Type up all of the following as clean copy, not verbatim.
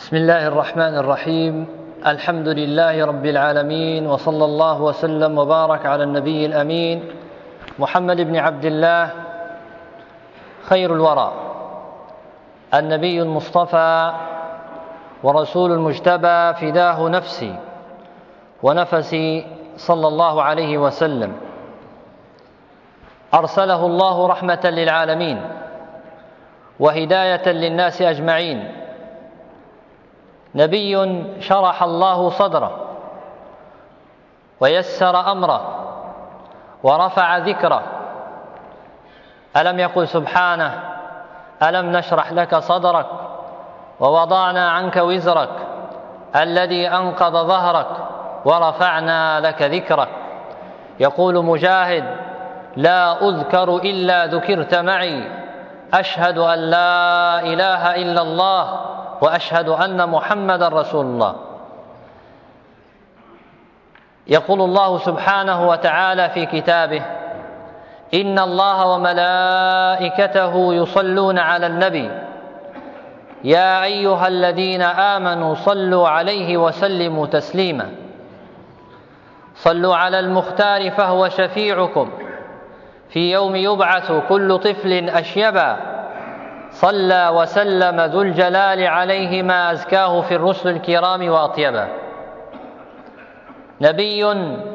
بسم الله الرحمن الرحيم. الحمد لله رب العالمين، وصلى الله وسلم وبارك على النبي الأمين محمد بن عبد الله خير الورى، النبي المصطفى ورسول المجتبى، فداه نفسي ونفسي صلى الله عليه وسلم. أرسله الله رحمة للعالمين وهداية للناس أجمعين، نبي شرح الله صدره ويسر أمره ورفع ذكره. ألم يقل سبحانه: ألم نشرح لك صدرك ووضعنا عنك وزرك الذي أنقض ظهرك ورفعنا لك ذكرك. يقول مجاهد: لا أذكر إلا ذكرت معي، أشهد أن لا إله إلا الله وأشهد أن محمدا رسول الله. يقول الله سبحانه وتعالى في كتابه: إن الله وملائكته يصلون على النبي يا أيها الذين آمنوا صلوا عليه وسلموا تسليما. صلوا على المختار فهو شفيعكم في يوم يبعث كل طفل أشيبا. صلى وسلم ذو الجلال عليه ما أزكاه في الرسل الكرام وأطيبا. نبي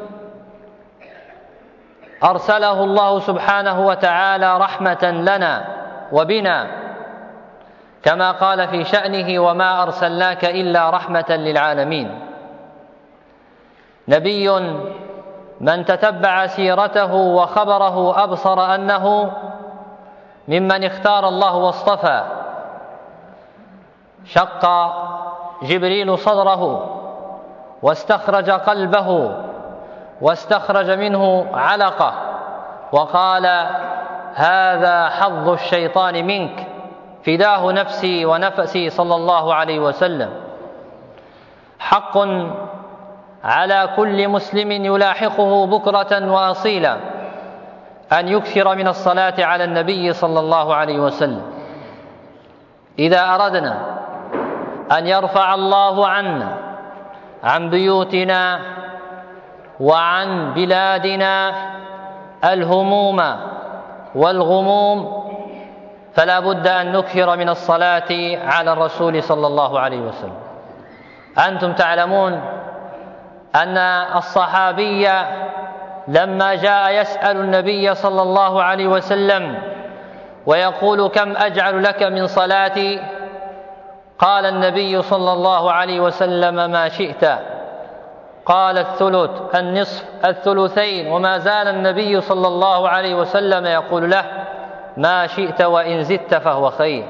أرسله الله سبحانه وتعالى رحمة لنا وبنا، كما قال في شأنه: وما أرسلناك إلا رحمة للعالمين. نبي من تتبع سيرته وخبره أبصر أنه ممن اختار الله واصطفى. شق جبريل صدره واستخرج قلبه واستخرج منه علقة وقال: هذا حظ الشيطان منك، فداه نفسي ونفسي صلى الله عليه وسلم. حق على كل مسلم يلاحقه بكرة وأصيلا أن يكثر من الصلاة على النبي صلى الله عليه وسلم. إذا أردنا أن يرفع الله عنا عن بيوتنا وعن بلادنا الهموم والغموم، فلا بد أن نكثر من الصلاة على الرسول صلى الله عليه وسلم. أنتم تعلمون أن الصحابي لما جاء يسأل النبي صلى الله عليه وسلم ويقول: كم أجعل لك من صلاتي؟ قال النبي صلى الله عليه وسلم: ما شئت. قال: الثلث، النصف، الثلثين. وما زال النبي صلى الله عليه وسلم يقول له: ما شئت وإن زدت فهو خير.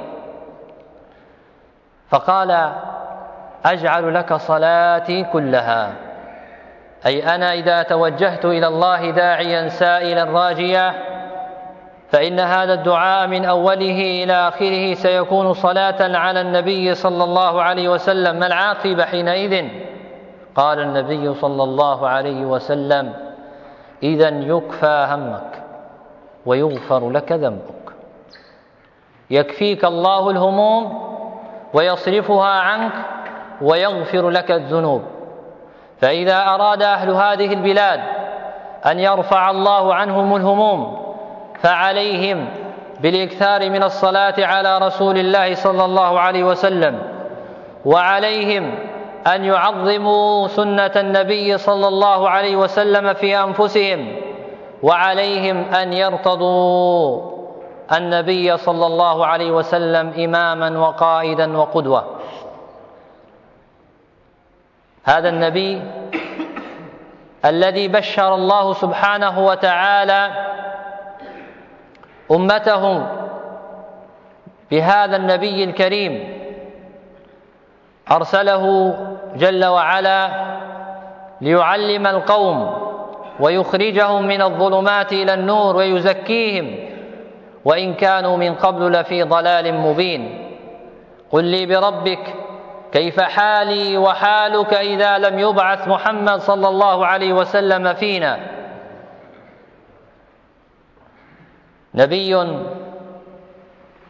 فقال: أجعل لك صلاتي كلها، أي أنا إذا توجهت إلى الله داعيا سائلا راجيا فإن هذا الدعاء من أوله إلى آخره سيكون صلاة على النبي صلى الله عليه وسلم. ما العاقبة حينئذ؟ قال النبي صلى الله عليه وسلم: إذن يكفى همك ويغفر لك ذنبك. يكفيك الله الهموم ويصرفها عنك ويغفر لك الذنوب. فإذا أراد أهل هذه البلاد أن يرفع الله عنهم الهموم فعليهم بالإكثار من الصلاة على رسول الله صلى الله عليه وسلم، وعليهم أن يعظموا سنة النبي صلى الله عليه وسلم في أنفسهم، وعليهم أن يرتضوا النبي صلى الله عليه وسلم إماما وقائدا وقدوة. هذا النبي الذي بشر الله سبحانه وتعالى أمته بهذا النبي الكريم، أرسله جل وعلا ليعلم القوم ويخرجهم من الظلمات إلى النور ويزكيهم، وإن كانوا من قبل لفي ضلال مبين. قل لي بربك كيف حالي وحالك إذا لم يبعث محمد صلى الله عليه وسلم فينا.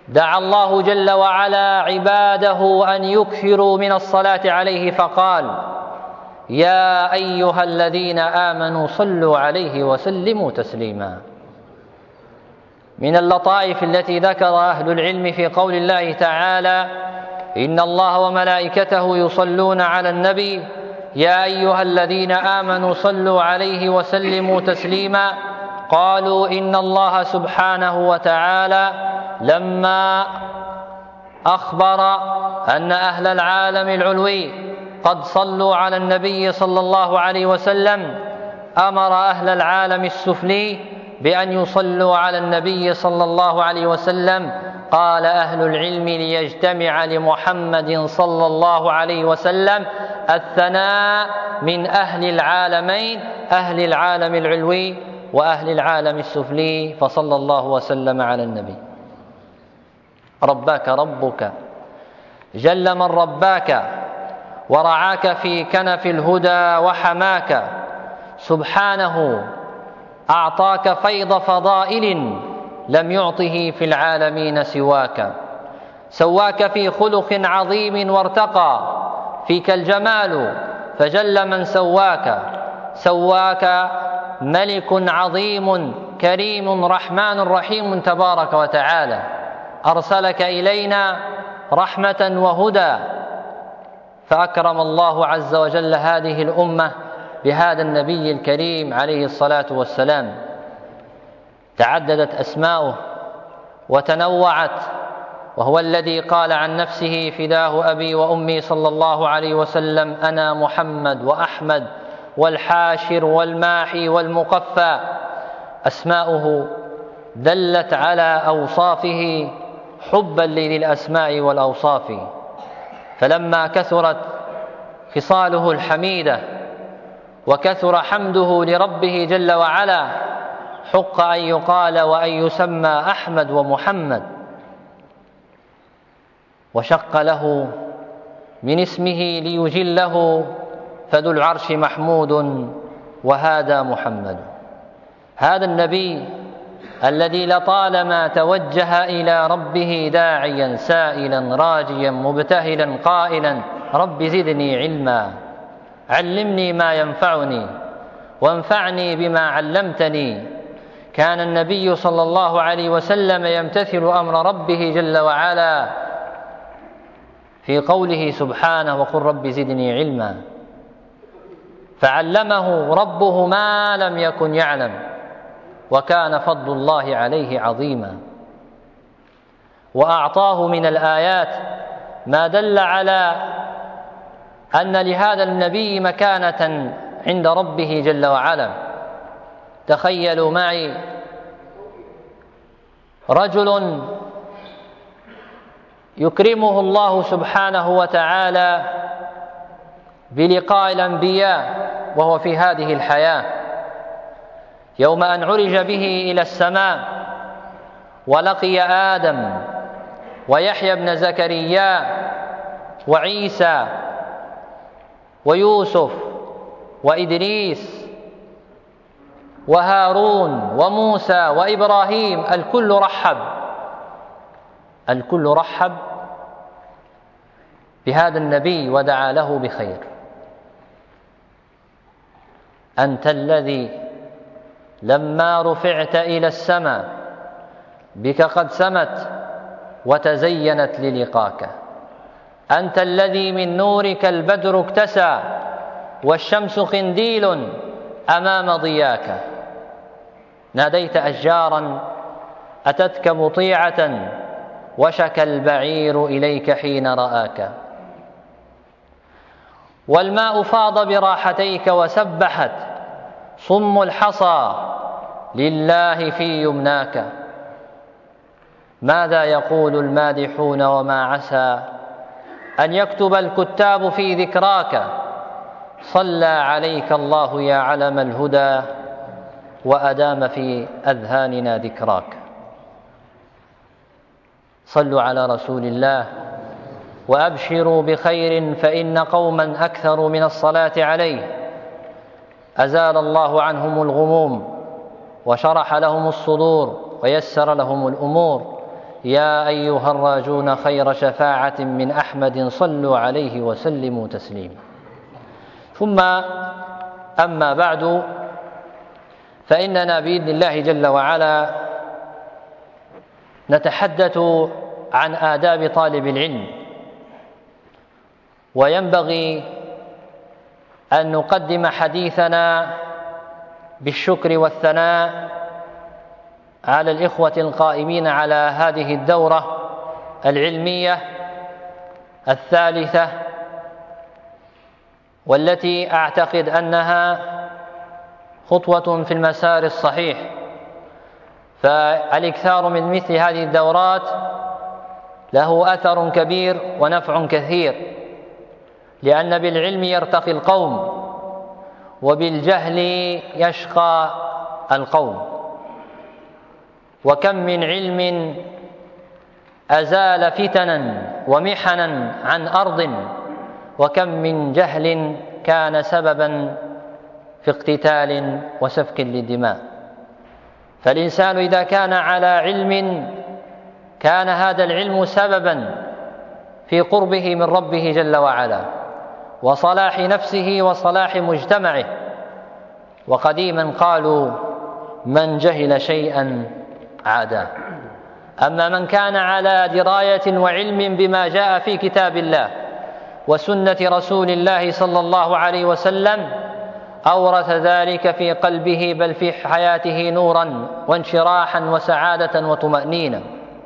دعا الله جل وعلا عباده أن يكثروا من الصلاة عليه فقال: يا أيها الذين آمنوا صلوا عليه وسلموا تسليما. من اللطائف التي ذكر أهل العلم في قول الله تعالى: إن الله وملائكته يصلون على النبي يا أيها الذين آمنوا صلوا عليه وسلموا تسليما، قالوا إن الله سبحانه وتعالى لما أخبر أن أهل العالم العلوي قد صلوا على النبي صلى الله عليه وسلم أمر أهل العالم السفلي بأن يصلوا على النبي صلى الله عليه وسلم. قال أهل العلم: ليجتمع لمحمد صلى الله عليه وسلم الثناء من أهل العالمين، أهل العالم العلوي وأهل العالم السفلي، فصلى الله وسلم على النبي. رباك ربك جل من رباك ورعاك في كنف الهدى وحماك، سبحانه أعطاك فيض فضائل لم يعطه في العالمين سواك، سواك في خلق عظيم وارتقى فيك الجمال فجل من سواك، سواك ملك عظيم كريم رحمن رحيم تبارك وتعالى، أرسلك إلينا رحمة وهدى، فأكرم الله عز وجل هذه الأمة بهذا النبي الكريم عليه الصلاة والسلام. تعددت أسماؤه وتنوعت، وهو الذي قال عن نفسه: فداه أبي وأمي صلى الله عليه وسلم أنا محمد وأحمد والحاشر والماحي والمقفى. أسماؤه دلت على أوصافه حبا لذي الأسماء والأوصاف، فلما كثرت خصاله الحميدة وكثر حمده لربه جل وعلا حق أن يقال وأن يسمى أحمد ومحمد، وشق له من اسمه ليجله، فذو العرش محمود وهذا محمد. هذا النبي الذي لطالما توجه إلى ربه داعيا سائلا راجيا مبتهلا قائلا: رب زدني علما علمني ما ينفعني وانفعني بما علمتني. كان النبي صلى الله عليه وسلم يمتثل أمر ربه جل وعلا في قوله سبحانه: وقل رب زدني علما، فعلمه ربه ما لم يكن يعلم، وكان فضل الله عليه عظيما، وأعطاه من الآيات ما دل على أن لهذا النبي مكانة عند ربه جل وعلا. تخيلوا معي رجل يكرمه الله سبحانه وتعالى بلقاء الأنبياء وهو في هذه الحياة، يوم أن عرج به إلى السماء ولقي آدم ويحيى بن زكريا وعيسى ويوسف وإدريس وهارون وموسى وإبراهيم، الكل رحب بهذا النبي ودعا له بخير. أنت الذي لما رفعت إلى السماء بك قد سمت وتزينت للقاك، أنت الذي من نورك البدر اكتسى والشمس قنديل أمام ضياك، ناديت أشجارا أتتك مطيعة وشكى البعير إليك حين رآك، والماء فاض براحتيك وسبحت صم الحصى لله في يمناك. ماذا يقول المادحون وما عسى أن يكتب الكتاب في ذكراك، صلى عليك الله يا علم الهدى وأدام في أذهاننا ذكراك. صلوا على رسول الله وأبشروا بخير، فإن قوما أكثروا من الصلاة عليه أزال الله عنهم الغموم وشرح لهم الصدور ويسر لهم الأمور، يا أيها الراجون خير شفاعة من أحمد صلوا عليه وسلموا تسليما. ثم أما بعد، فإننا بإذن الله جل وعلا نتحدث عن آداب طالب العلم، وينبغي أن نقدم حديثنا بالشكر والثناء على الإخوة القائمين على هذه الدورة العلمية الثالثة، والتي أعتقد أنها خطوة في المسار الصحيح. فالإكثار من مثل هذه الدورات له أثر كبير ونفع كثير، لأن بالعلم يرتقي القوم وبالجهل يشقى القوم. وكم من علم أزال فتنا ومحنا عن أرض، وكم من جهل كان سببا في اقتتال وسفك للدماء. فالإنسان إذا كان على علم كان هذا العلم سببا في قربه من ربه جل وعلا وصلاح نفسه وصلاح مجتمعه. وقديما قالوا: من جهل شيئا عاداه. أما من كان على دراية وعلم بما جاء في كتاب الله وسنة رسول الله صلى الله عليه وسلم، أورث ذلك في قلبه بل في حياته نورا وانشراحا وسعادة وطمأنينة.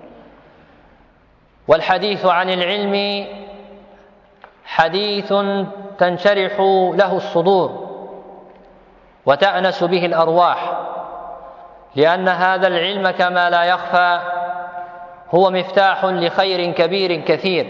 والحديث عن العلم حديث تنشرح له الصدور وتأنس به الأرواح، لأن هذا العلم كما لا يخفى هو مفتاح لخير كبير كثير.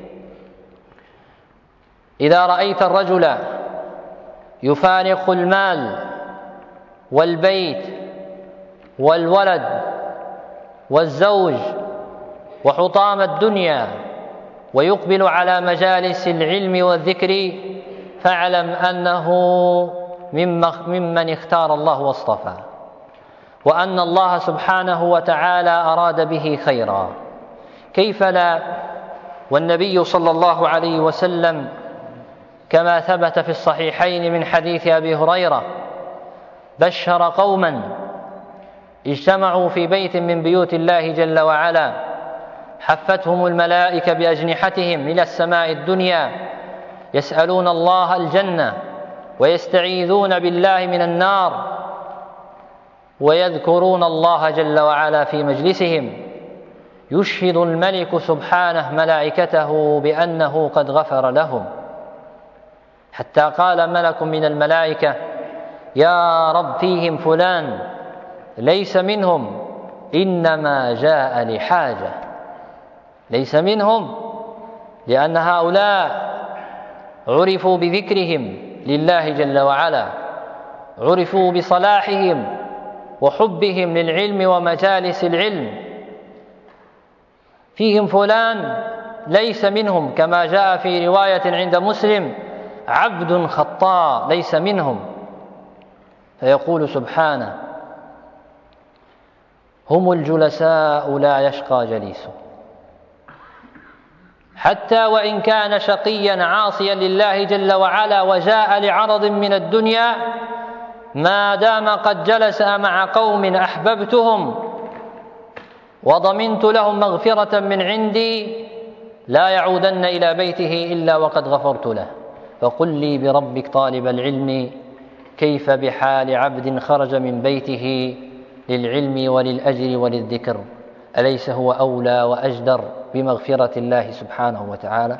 إذا رأيت الرجل يفارق المال والبيت والولد والزوج وحطام الدنيا ويقبل على مجالس العلم والذكر، فاعلم أنه ممن اختار الله واصطفى، وأن الله سبحانه وتعالى أراد به خيرا. كيف لا؟ والنبي صلى الله عليه وسلم كما ثبت في الصحيحين من حديث أبي هريرة بشر قوما اجتمعوا في بيت من بيوت الله جل وعلا، حفتهم الملائكة بأجنحتهم إلى السماء الدنيا، يسألون الله الجنة ويستعيذون بالله من النار، ويذكرون الله جل وعلا في مجلسهم، يشهد الملك سبحانه ملائكته بأنه قد غفر لهم، حتى قال ملك من الملائكة: يا رب فيهم فلان ليس منهم إنما جاء لحاجة. ليس منهم لأن هؤلاء عرفوا بذكرهم لله جل وعلا، عرفوا بصلاحهم وحبهم للعلم ومجالس العلم. فيهم فلان ليس منهم، كما جاء في رواية عند مسلم: عبد خطاء ليس منهم. فيقول سبحانه: هم الجلساء لا يشقى جليسه. حتى وإن كان شقيا عاصيا لله جل وعلا وجاء لعرض من الدنيا، ما دام قد جلس مع قوم أحببتهم وضمنت لهم مغفرة من عندي، لا يعودن إلى بيته إلا وقد غفرت له. فقل لي بربك طالب العلم كيف بحال عبد خرج من بيته للعلم وللأجر وللذكر؟ أليس هو أولى وأجدر بمغفرة الله سبحانه وتعالى؟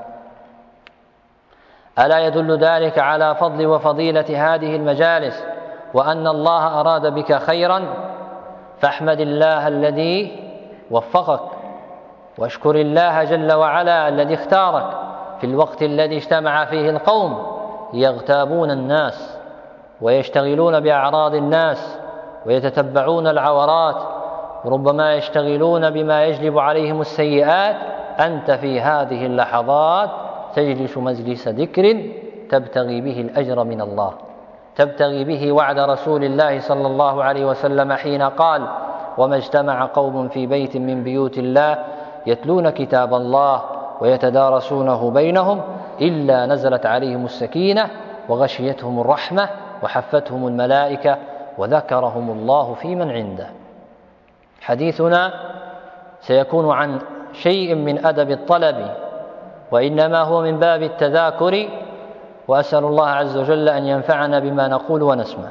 ألا يدل ذلك على فضل وفضيلة هذه المجالس، وأن الله أراد بك خيرا؟ فاحمد الله الذي وفقك، واشكر الله جل وعلا الذي اختارك في الوقت الذي اجتمع فيه القوم يغتابون الناس ويشتغلون بأعراض الناس ويتتبعون العورات، ربما يشتغلون بما يجلب عليهم السيئات. أنت في هذه اللحظات تجلس مجلس ذكر تبتغي به الأجر من الله، تبتغي به وعد رسول الله صلى الله عليه وسلم حين قال: وما اجتمع قوم في بيت من بيوت الله يتلون كتاب الله ويتدارسونه بينهم إلا نزلت عليهم السكينة وغشيتهم الرحمة وحفتهم الملائكة وذكرهم الله في من عنده. حديثنا سيكون عن شيء من أدب الطلب، وإنما هو من باب التذاكر، وأسأل الله عز وجل أن ينفعنا بما نقول ونسمع.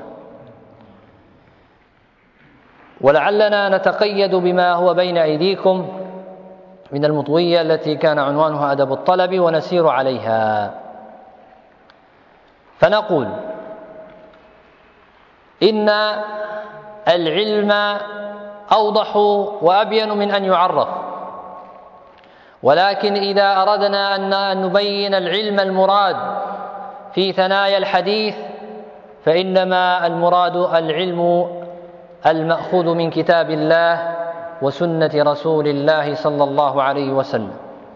ولعلنا نتقيد بما هو بين أيديكم من المطوية التي كان عنوانها أدب الطلب، ونسير عليها. فنقول إن العلم أوضح وأبين من أن يعرف، ولكن إذا أردنا أن نبين العلم المراد في ثنايا الحديث فإنما المراد العلم المأخوذ من كتاب الله وسنة رسول الله صلى الله عليه وسلم.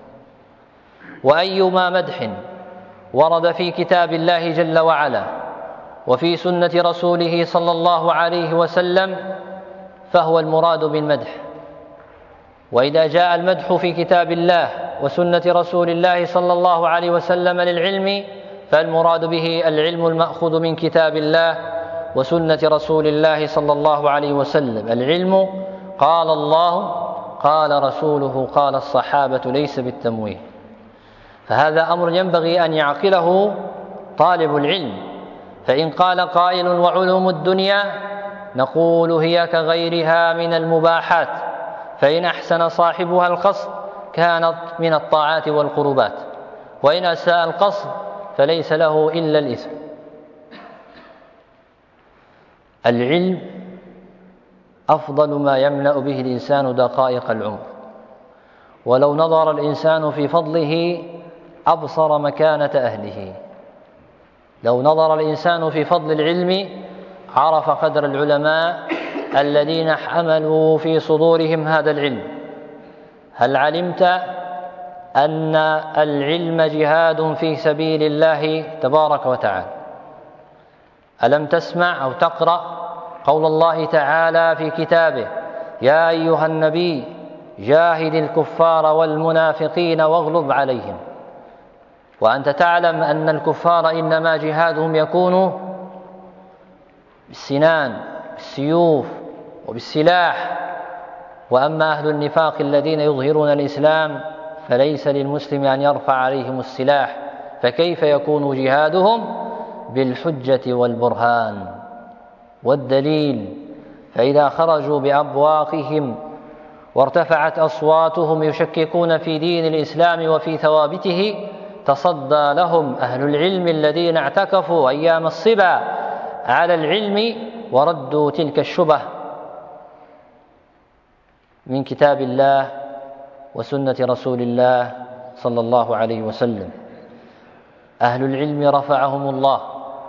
وأيما مدح ورد في كتاب الله جل وعلا وفي سنة رسوله صلى الله عليه وسلم فهو المراد بالمدح. وإذا جاء المدح في كتاب الله وسنة رسول الله صلى الله عليه وسلم للعلم فالمراد به العلم المأخوذ من كتاب الله وسنة رسول الله صلى الله عليه وسلم. العلم قال الله قال رسوله قال الصحابة ليس بالتمويه. فهذا أمر ينبغي أن يعقله طالب العلم. فإن قال قائل وعلوم الدنيا نقول هي كغيرها من المباحات، فإن أحسن صاحبها القصد كانت من الطاعات والقربات، وإن أساء القصد فليس له إلا الإثم. العلم أفضل ما يملأ به الإنسان دقائق العمر، ولو نظر الإنسان في فضله أبصر مكانة أهله. لو نظر الإنسان في فضل العلم عرف قدر العلماء الذين حملوا في صدورهم هذا العلم. هل علمت أن العلم جهاد في سبيل الله تبارك وتعالى؟ ألم تسمع أو تقرأ قول الله تعالى في كتابه يا أيها النبي جاهد الكفار والمنافقين واغلظ عليهم؟ وأنت تعلم أن الكفار إنما جهادهم يكون بالسنان بالسيوف وبالسلاح، وأما أهل النفاق الذين يظهرون الإسلام فليس للمسلم أن يرفع عليهم السلاح، فكيف يكون جهادهم؟ بالحجة والبرهان والدليل. فإذا خرجوا بأبواقهم وارتفعت أصواتهم يشككون في دين الإسلام وفي ثوابته تصدى لهم أهل العلم الذين اعتكفوا أيام الصبا على العلم وردوا تلك الشبه من كتاب الله وسنة رسول الله صلى الله عليه وسلم. أهل العلم رفعهم الله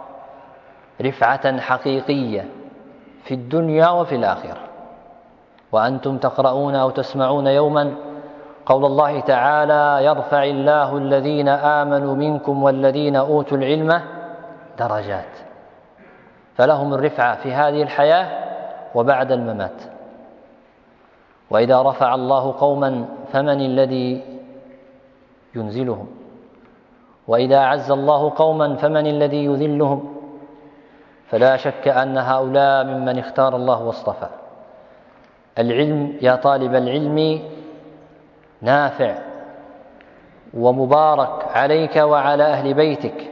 رفعة حقيقية في الدنيا وفي الآخرة. وأنتم تقرؤون أو تسمعون يوما قول الله تعالى يرفع الله الذين آمنوا منكم والذين أوتوا العلم درجات، فلهم الرفعة في هذه الحياة وبعد الممات. وإذا رفع الله قوما فمن الذي ينزلهم؟ وإذا أعز الله قوما فمن الذي يذلهم؟ فلا شك أن هؤلاء ممن اختار الله واصطفى. العلم يا طالب العلم نافع ومبارك عليك وعلى أهل بيتك،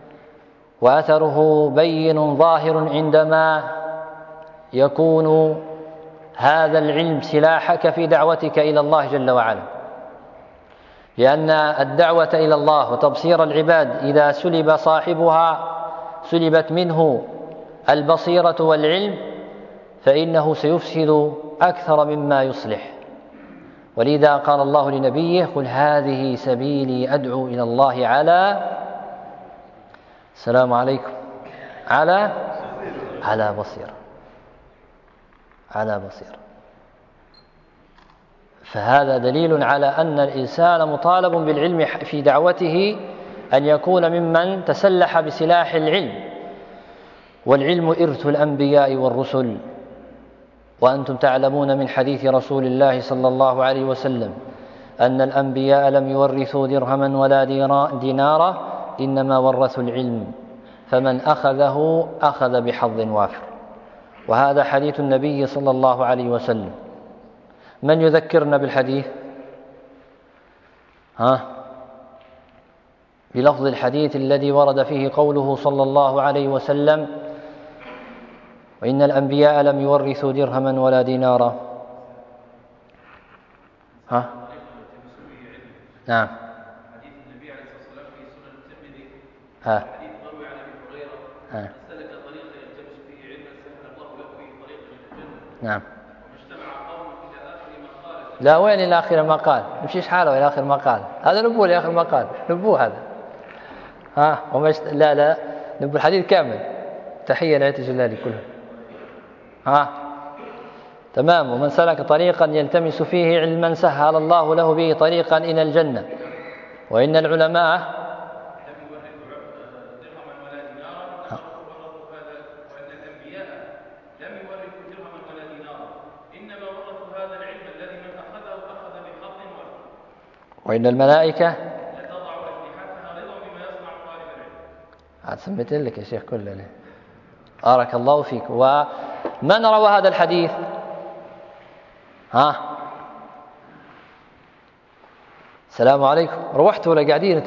وأثره بين ظاهر عندما يكون هذا العلم سلاحك في دعوتك إلى الله جل وعلا. لأن الدعوة إلى الله وتبصير العباد إذا سلب صاحبها سلبت منه البصيرة والعلم فإنه سيفسد أكثر مما يصلح. ولذا قال الله لنبيه قل هذه سبيلي أدعو إلى الله على السلام عليكم على بصيرة على بصيرة. فهذا دليل على أن الإنسان مطالب بالعلم في دعوته، أن يكون ممن تسلح بسلاح العلم. والعلم إرث الأنبياء والرسل، وأنتم تعلمون من حديث رسول الله صلى الله عليه وسلم أن الأنبياء لم يورثوا درهما ولا دينارا، إنما ورثوا العلم، فمن أخذه أخذ بحظ وافر. وهذا حديث النبي صلى الله عليه وسلم. من يذكرنا بالحديث؟ بلفظ الحديث الذي ورد فيه قوله صلى الله عليه وسلم: وإن الأنبياء لم يورثوا درهما ولا دينارا. نعم. حديث النبي عليه الصلاة والسلام في سنن الترمذي، حديث مروي عن أبي هريرة: من سلك طريقا يلتمس فيه علما سهل الله له به طريقا إلى الجنة. نعم. واجتمع قوم إلى آخر ما قال. لا، وين إلى آخر ما قال؟ نمشيش حاله إلى آخر ما قال، هذا نبوه إلى آخر ما قال، نبوه هذا. لا نبوه الحديث كامل. تحية لآية جلالي كله. تمام. ومن سلك طريقا يلتمس فيه علما سهل الله له به طريقا إلى الجنة. وإن العلماء لم يورثوا درهما ولا دينارا، وأن الأنبياء لم يورثوا درهما ولا دينارا، إنما ورثوا هذا العلم الذي من أخذه أخذ بحظ وافر. وإن الملائكة لتضع أجنحتها رضا بما يصنع طالب العلم. سميت لك يا شيخ كلنا. بارك الله فيك. ومن روى هذا الحديث؟ السلام عليكم. روحتوا ولا قاعدين؟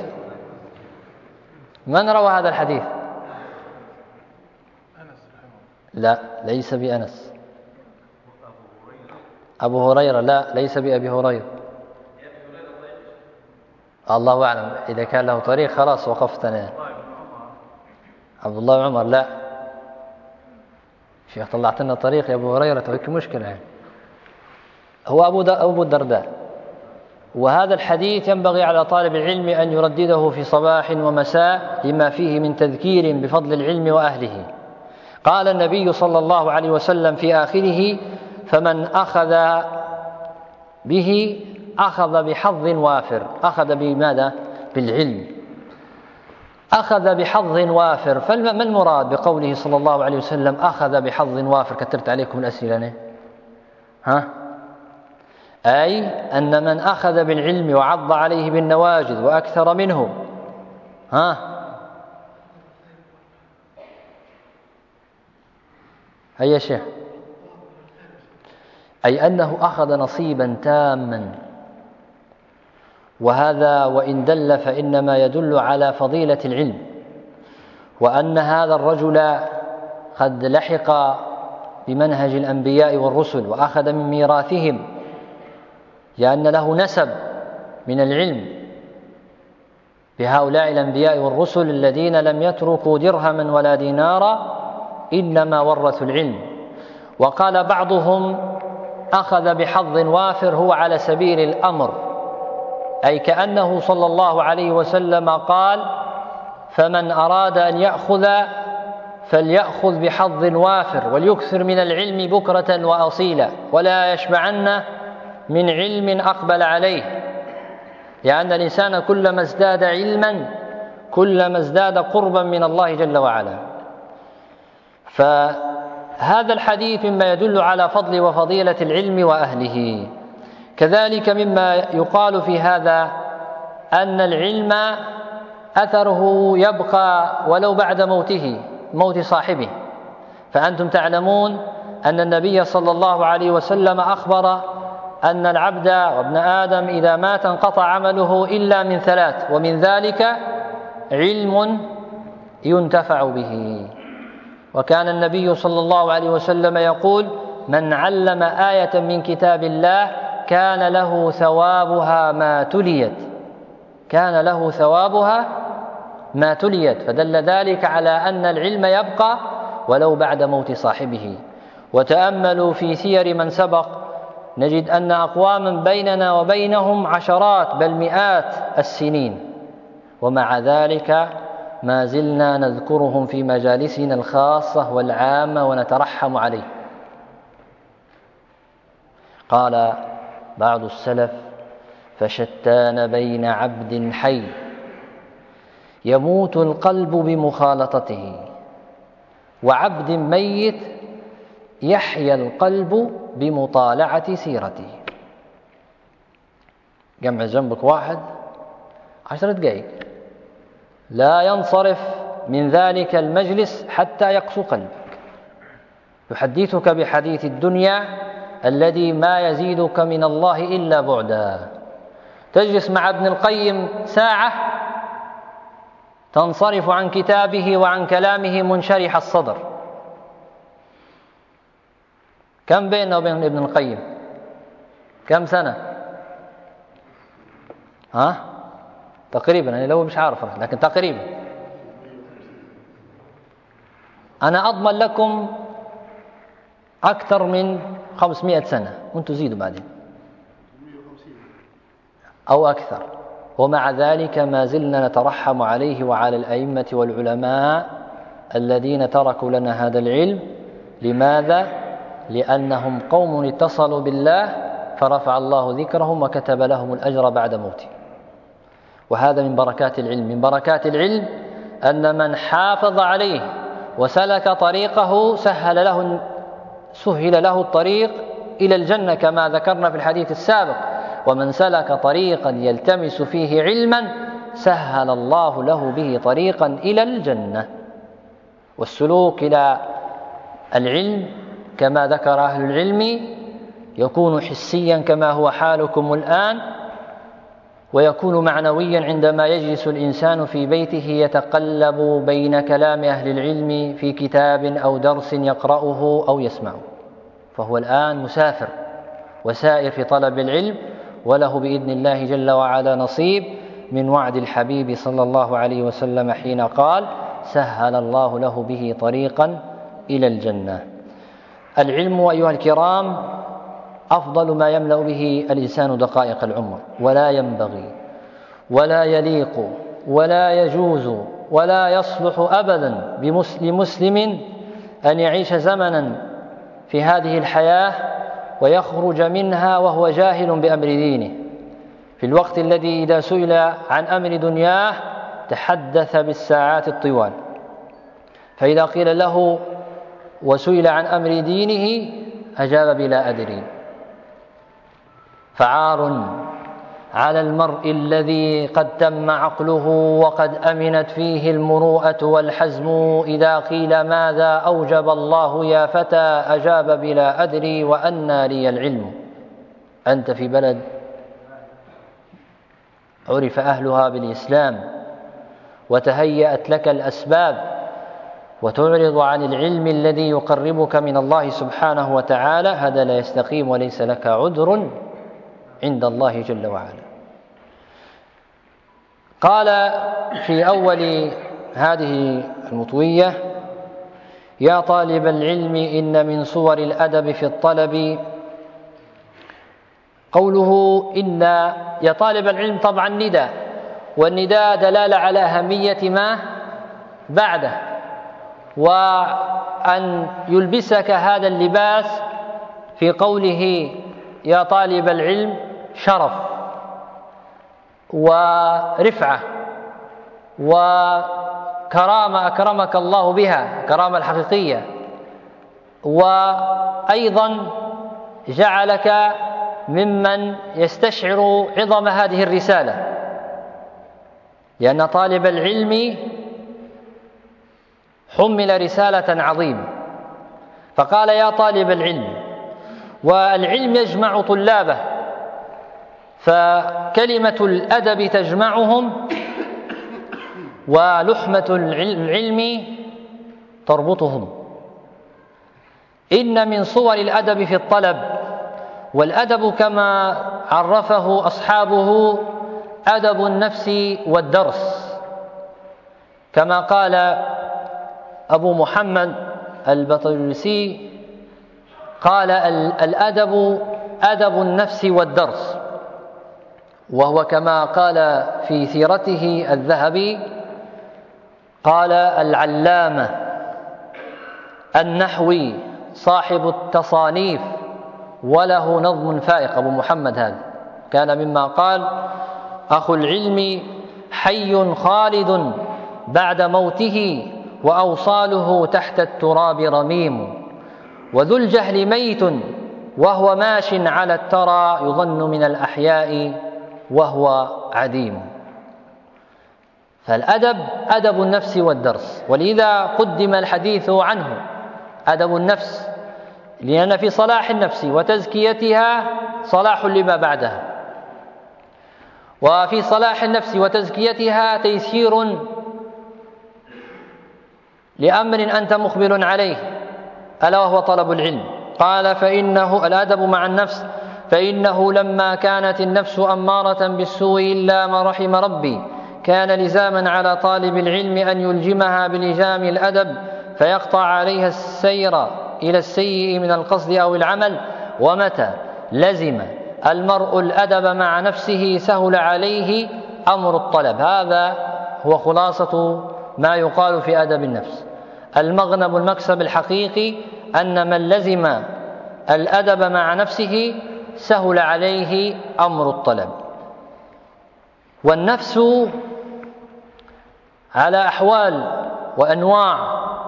من روى هذا الحديث؟ لا، ليس بأنس. أبو هريرة؟ لا، ليس بأبي هريرة. الله أعلم، إذا كان له طريق خلاص وقفتنا. عبد الله عمر؟ لا. شيخ طلعت لنا طريق يا أبو هريرة، توك مشكلة يعني. هو أبو الدرداء. وهذا الحديث ينبغي على طالب العلم أن يردده في صباح ومساء لما فيه من تذكير بفضل العلم وأهله. قال النبي صلى الله عليه وسلم في آخره: فمن أخذ به أخذ بحظ وافر. أخذ بماذا؟ بالعلم. أخذ بحظ وافر. فما المراد بقوله صلى الله عليه وسلم أخذ بحظ وافر؟ كتبت عليكم الأسئلة. أي أن من أخذ بالعلم وعض عليه بالنواجذ وأكثر منه، هيا شيخ، أي أنه أخذ نصيبا تاما. وهذا وإن دل فإنما يدل على فضيلة العلم، وأن هذا الرجل قد لحق بمنهج الأنبياء والرسل وأخذ من ميراثهم، لأن له نسب من العلم بهؤلاء الأنبياء والرسل الذين لم يتركوا درهما ولا دينارا، إنما ورثوا العلم. وقال بعضهم أخذ بحظ وافر هو على سبيل الأمر، أي كأنه صلى الله عليه وسلم قال: فمن أراد أن يأخذ فليأخذ بحظ وافر وليكثر من العلم بكرة وأصيلا، ولا يشبعن من علم أقبل عليه، لأن الإنسان كلما ازداد علما كلما ازداد قربا من الله جل وعلا. فهذا الحديث مما يدل على فضل وفضيلة العلم وأهله. كذلك مما يقال في هذا أن العلم أثره يبقى ولو بعد موت صاحبه. فأنتم تعلمون أن النبي صلى الله عليه وسلم أخبر أن العبد وابن آدم إذا مات انقطع عمله إلا من ثلاث، ومن ذلك علم ينتفع به. وكان النبي صلى الله عليه وسلم يقول: من علم آية من كتاب الله كان له ثوابها ما تليت. كان له ثوابها ما تليت. فدل ذلك على أن العلم يبقى ولو بعد موت صاحبه. وتأملوا في سير من سبق نجد أن أقواما بيننا وبينهم عشرات بل مئات السنين، ومع ذلك ما زلنا نذكرهم في مجالسنا الخاصة والعامة ونترحم عليه. قال بعض السلف: فشتان بين عبد حي يموت القلب بمخالطته، وعبد ميت يحيا القلب بمطالعة سيرته. جمع جنبك واحد 10 دقائق، لا ينصرف من ذلك المجلس حتى يقسو قلبك، يحدثك بحديث الدنيا الذي ما يزيدك من الله إلا بعدا. تجلس مع ابن القيم ساعة تنصرف عن كتابه وعن كلامه منشرح الصدر. كم بيننا وبين ابن القيم؟ كم سنة؟ تقريبا، أنا لو مش عارف لكن تقريبا. أنا أضمن لكم أكثر من 500 سنة، وأنتم زيدوا بعدين أو أكثر. ومع ذلك ما زلنا نترحم عليه وعلى الأئمة والعلماء الذين تركوا لنا هذا العلم. لماذا؟ لأنهم قوم اتصلوا بالله فرفع الله ذكرهم وكتب لهم الأجر بعد موتهم. وهذا من بركات العلم. من بركات العلم أن من حافظ عليه وسلك طريقه سهل له الطريق إلى الجنة كما ذكرنا في الحديث السابق. ومن سلك طريقا يلتمس فيه علما سهل الله له به طريقا إلى الجنة. والسلوك إلى العلم كما ذكر أهل العلم يكون حسيا كما هو حالكم الآن، ويكون معنويا عندما يجلس الإنسان في بيته يتقلب بين كلام أهل العلم في كتاب أو درس يقرأه أو يسمعه، فهو الآن مسافر وسائر في طلب العلم، وله بإذن الله جل وعلا نصيب من وعد الحبيب صلى الله عليه وسلم حين قال سهل الله له به طريقا إلى الجنة. العلم أيها الكرام أفضل ما يملأ به الإنسان دقائق العمر، ولا ينبغي ولا يليق ولا يجوز ولا يصلح أبدا لمسلم أن يعيش زمنا في هذه الحياة ويخرج منها وهو جاهل بأمر دينه، في الوقت الذي إذا سئل عن أمر دنياه تحدث بالساعات الطوال، فإذا قيل له وسئل عن أمر دينه أجاب بلا أدري. فعار على المرء الذي قد تم عقله وقد أمنت فيه المروءة والحزم، إذا قيل ماذا أوجب الله يا فتى أجاب بلا أدري وأنى لي العلم. أنت في بلد عرف أهلها بالإسلام وتهيأت لك الأسباب وتعرض عن العلم الذي يقربك من الله سبحانه وتعالى، هذا لا يستقيم وليس لك عذر عند الله جل وعلا. قال في أول هذه المطوية يا طالب العلم إن من صور الأدب في الطلب. قوله إن يا طالب العلم طبعا نداء، والنداء دلالة على أهمية ما بعده، وأن يلبسك هذا اللباس في قوله يا طالب العلم شرف ورفعة وكرامة أكرمك الله بها، كرامة الحقيقية، وأيضا جعلك ممن يستشعر عظم هذه الرسالة، لأن طالب العلم حمل رسالة عظيمة. فقال يا طالب العلم، والعلم يجمع طلابه، فكلمة الأدب تجمعهم ولحمة العلم تربطهم. إن من صور الأدب في الطلب، والأدب كما عرفه أصحابه أدب النفس والدرس، كما قال أبو محمد البطرسي قال الأدب أدب النفس والدرس، وهو كما قال في سيرته الذهبي قال العلامة النحوي صاحب التصانيف وله نظم فائق. أبو محمد هذا كان مما قال أخو العلم حي خالد بعد موته وأوصاله تحت التراب رميم، وذو الجهل ميت وهو ماش على الترى يظن من الأحياء وهو عديم. فالأدب أدب النفس والدرس، ولذا قدم الحديث عنه أدب النفس، لأن في صلاح النفس وتزكيتها صلاح لما بعدها، وفي صلاح النفس وتزكيتها تيسير لأمر أنت مقبل عليه، ألا وهو طلب العلم. قال فإنه الأدب مع النفس، فإنه لما كانت النفس أمارة بالسوء إلا ما رحم ربي كان لزاما على طالب العلم أن يلجمها بلجام الأدب فيقطع عليها السير إلى السيء من القصد أو العمل. ومتى لزم المرء الأدب مع نفسه سهل عليه أمر الطلب. هذا هو خلاصة ما يقال في أدب النفس. المغنم المكسب الحقيقي أن من لزم الأدب مع نفسه سهل عليه أمر الطلب. والنفس على أحوال وأنواع،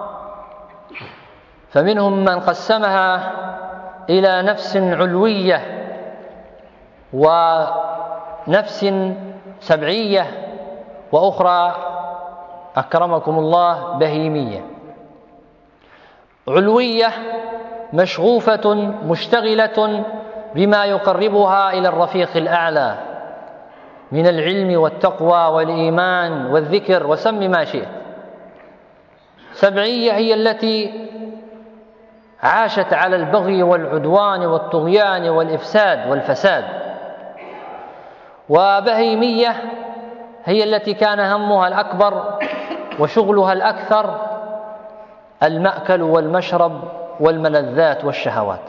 فمنهم من قسمها إلى نفس علوية ونفس سبعية، وأخرى أكرمكم الله بهيمية. علوية مشغوفة مشتغلة بما يقربها إلى الرفيق الأعلى من العلم والتقوى والإيمان والذكر وسم ما شئت. سبعية هي التي عاشت على البغي والعدوان والطغيان والإفساد والفساد. وبهيمية هي التي كان همها الأكبر وشغلها الأكثر المأكل والمشرب والملذات والشهوات.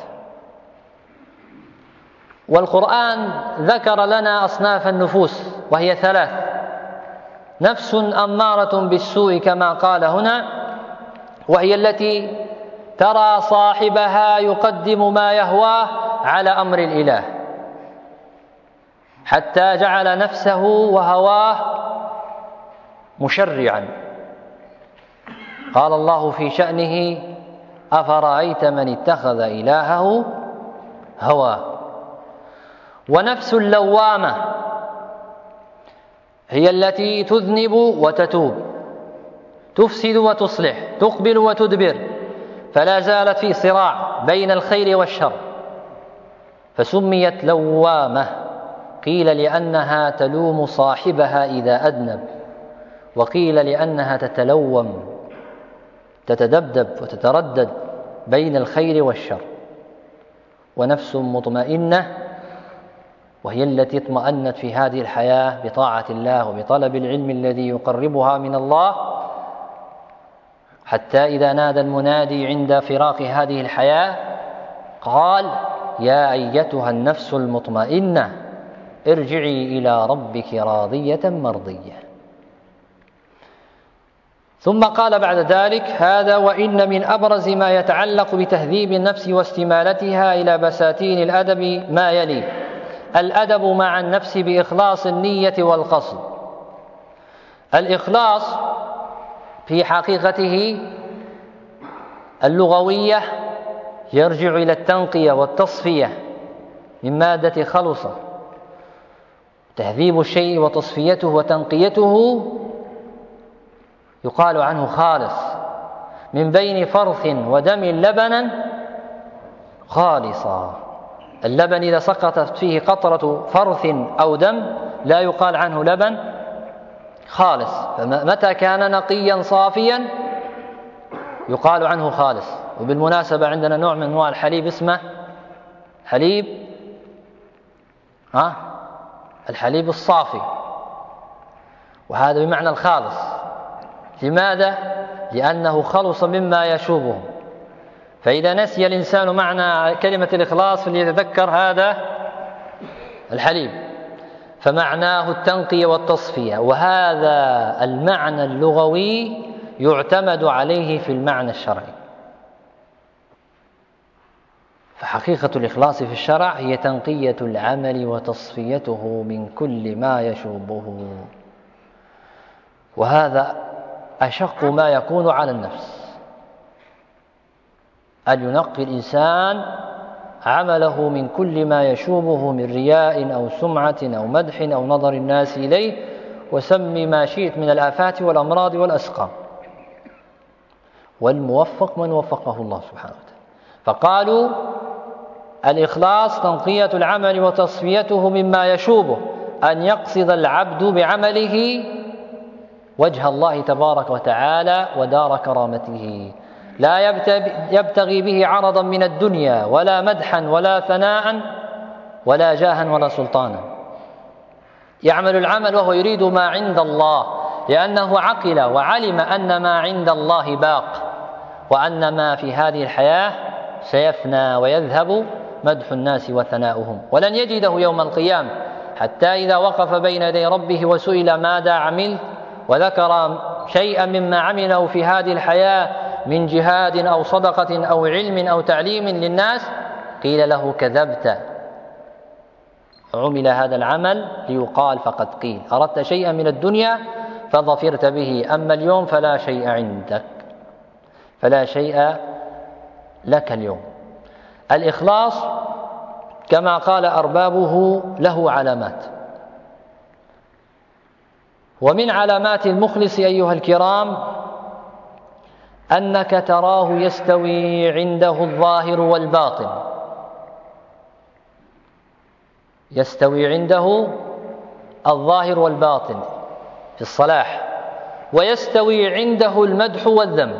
والقرآن ذكر لنا أصناف النفوس وهي ثلاث: نفس أمارة بالسوء كما قال هنا، وهي التي ترى صاحبها يقدم ما يهواه على أمر الإله حتى جعل نفسه وهواه مشرعا. قال الله في شأنه: أفرأيت من اتخذ إلهه هواه. ونفس اللوامة هي التي تذنب وتتوب، تفسد وتصلح، تقبل وتدبر، فلا زالت في صراع بين الخير والشر، فسميت لوامة. قيل لأنها تلوم صاحبها إذا أذنب، وقيل لأنها تتلوم، تتدبدب وتتردد بين الخير والشر. ونفس مطمئنة وهي التي اطمأنت في هذه الحياة بطاعة الله وبطلب العلم الذي يقربها من الله، حتى إذا نادى المنادي عند فراق هذه الحياة قال: يا أيتها النفس المطمئنة ارجعي إلى ربك راضية مرضية. ثم قال بعد ذلك: هذا وإن من أبرز ما يتعلق بتهذيب النفس واستمالتها إلى بساتين الأدب ما يلي: الأدب مع النفس بإخلاص النية والقصد. الإخلاص في حقيقته اللغوية يرجع إلى التنقية والتصفية من مادة خلص. تهذيب الشيء وتصفيته وتنقيته يقال عنه خالص، من بين فرث ودم لبنا خالصا. اللبن إذا سقطت فيه قطرة فرث أو دم لا يقال عنه لبن خالص، فمتى كان نقيا صافيا يقال عنه خالص. وبالمناسبة عندنا نوع من أنواع الحليب اسمه الحليب الصافي، وهذا بمعنى الخالص. لماذا؟ لأنه خلص مما يشوبه. فإذا نسي الإنسان معنى كلمة الإخلاص فليتذكر هذا الحليب، فمعناه التنقية والتصفية، وهذا المعنى اللغوي يعتمد عليه في المعنى الشرعي. فحقيقة الإخلاص في الشرع هي تنقية العمل وتصفيته من كل ما يشوبه، وهذا أشق ما يكون على النفس، أن ينقي الإنسان عمله من كل ما يشوبه من رياء أو سمعة أو مدح أو نظر الناس إليه، وسم ما شئت من الآفات والأمراض والأسقام. والموفق من وفقه الله سبحانه وتعالى. فقالوا الإخلاص تنقية العمل وتصفيته مما يشوبه، أن يقصد العبد بعمله وجه الله تبارك وتعالى ودار كرامته، لا يبتغي به عرضا من الدنيا ولا مدحا ولا ثناء ولا جاها ولا سلطانا. يعمل العمل وهو يريد ما عند الله، لأنه عقل وعلم أن ما عند الله باق، وأن ما في هذه الحياة سيفنى ويذهب مدح الناس وثناؤهم، ولن يجده يوم القيامة. حتى إذا وقف بين يدي ربه وسئل ماذا عمل، وذكر شيئا مما عمله في هذه الحياة من جهاد أو صدقة أو علم أو تعليم للناس، قيل له كذبت، عمل هذا العمل ليقال فقد قيل. أردت شيئا من الدنيا فظفرت به، أما اليوم فلا شيء عندك، فلا شيء لك اليوم. الإخلاص كما قال أربابه له علامات، ومن علامات المخلص أيها الكرام أنك تراه يستوي عنده الظاهر والباطن، يستوي عنده الظاهر والباطن في الصلاح، ويستوي عنده المدح والذم،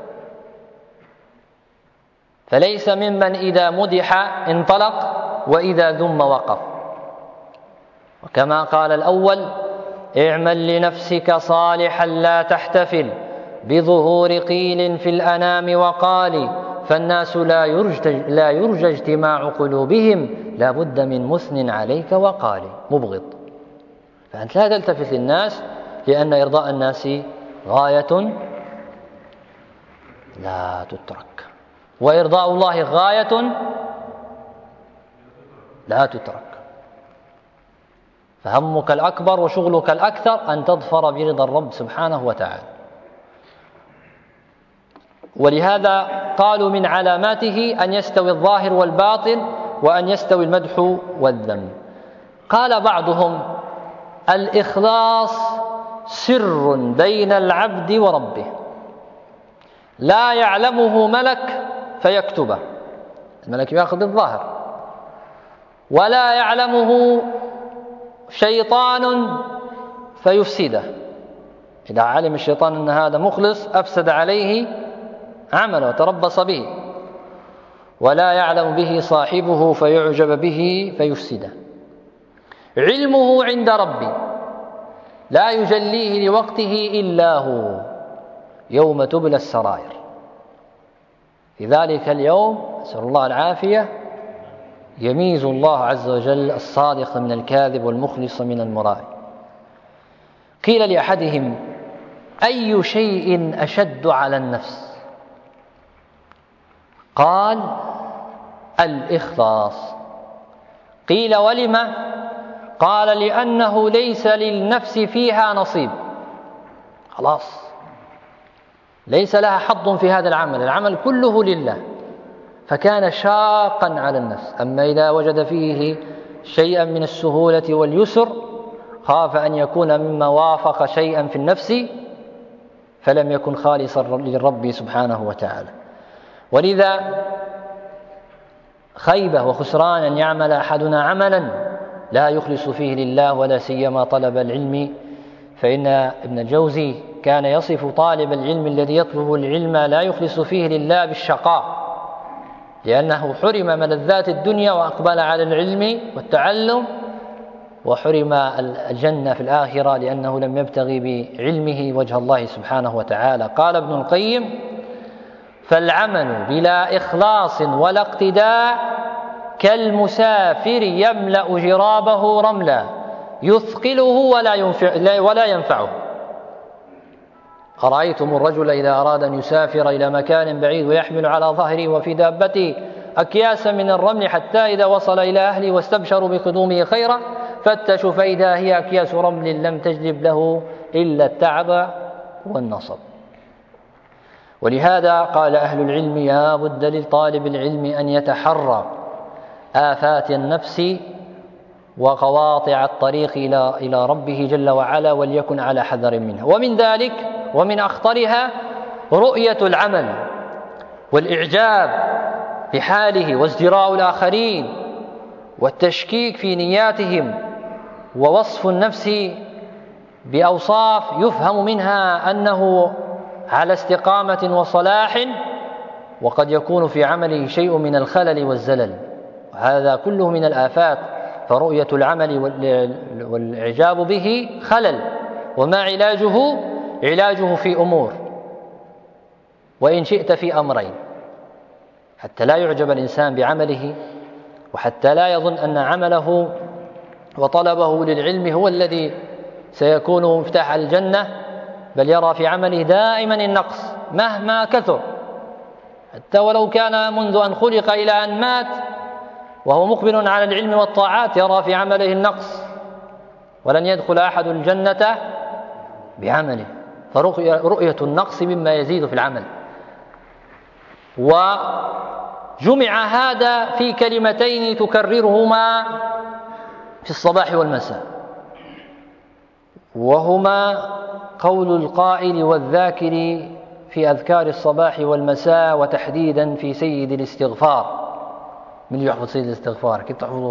فليس ممن إذا مدح انطلق وإذا ذم وقف. وكما قال الأول اعمل لنفسك صالحا لا تحتفل بظهور قيل في الأنام وقال، فالناس لا يرجى اجتماع قلوبهم، لا بد من مثن عليك وقال مبغض. فأنت لا تلتفت للناس، لأن إرضاء الناس غاية لا تترك، وإرضاء الله غاية لا تترك. فهمك الأكبر وشغلك الأكثر أن تظفر برضا الرب سبحانه وتعالى. ولهذا قالوا من علاماته أن يستوي الظاهر والباطن، وأن يستوي المدح والذم. قال بعضهم الإخلاص سر بين العبد وربه لا يعلمه ملك فيكتبه، الملك يأخذ الظاهر، ولا يعلمه شيطان فيفسده. إذا علم الشيطان أن هذا مخلص أفسد عليه عمله وتربص به، ولا يعلم به صاحبه فيعجب به فيفسده. علمه عند ربي لا يجليه لوقته إلا هو يوم تبلى السرائر. في ذلك اليوم نسأل الله العافية يميز الله عز وجل الصادق من الكاذب والمخلص من المرائي. قيل لأحدهم أي شيء أشد على النفس؟ قال الإخلاص. قيل ولم؟ قال لأنه ليس للنفس فيها نصيب، خلاص ليس لها حظ في هذا العمل، العمل كله لله، فكان شاقا على النفس. أما إذا وجد فيه شيئا من السهولة واليسر خاف أن يكون مما وافق شيئا في النفس فلم يكن خالصا للرب سبحانه وتعالى. ولذا خيبة وخسران أن يعمل أحدنا عملا لا يخلص فيه لله، ولا سيما طلب العلم. فإن ابن الجوزي كان يصف طالب العلم الذي يطلب العلم لا يخلص فيه لله بالشقاء، لأنه حرم ملذات الدنيا وأقبل على العلم والتعلم، وحرم الجنة في الآخرة لأنه لم يبتغي بعلمه وجه الله سبحانه وتعالى. قال ابن القيم فالعمل بلا إخلاص ولا اقتداء كالمسافر يملأ جرابه رملا يثقله ولا ينفعه. أرأيتم الرجل إذا أراد أن يسافر إلى مكان بعيد ويحمل على ظهره وفي دابته أكياسا من الرمل، حتى إذا وصل إلى أهله واستبشروا بقدومه خيرا فتشوا فإذا هي أكياس رمل لم تجلب له إلا التعب والنصب. ولهذا قال أهل العلم يا بد للطالب العلم أن يتحرى آفات النفس وقواطع الطريق إلى ربه جل وعلا، وليكن على حذر منها. ومن ذلك ومن أخطرها رؤية العمل والإعجاب بحاله وازدراء الآخرين والتشكيك في نياتهم، ووصف النفس بأوصاف يفهم منها أنه على استقامة وصلاح، وقد يكون في عمله شيء من الخلل والزلل، هذا كله من الآفات. فرؤية العمل والإعجاب به خلل، وما علاجه في أمور، وإن شئت في أمرين: حتى لا يعجب الإنسان بعمله، وحتى لا يظن أن عمله وطلبه للعلم هو الذي سيكون مفتاح الجنة، بل يرى في عمله دائما النقص مهما كثر، حتى ولو كان منذ أن خلق إلى أن مات وهو مقبل على العلم والطاعات يرى في عمله النقص، ولن يدخل أحد الجنة بعمله. فرؤية النقص مما يزيد في العمل. وجمع هذا في كلمتين تكررهما في الصباح والمساء، وهما قول القائل والذاكر في أذكار الصباح والمساء، وتحديدا في سيد الاستغفار. من يحفظ سيد الاستغفار؟ كيف تحفظه؟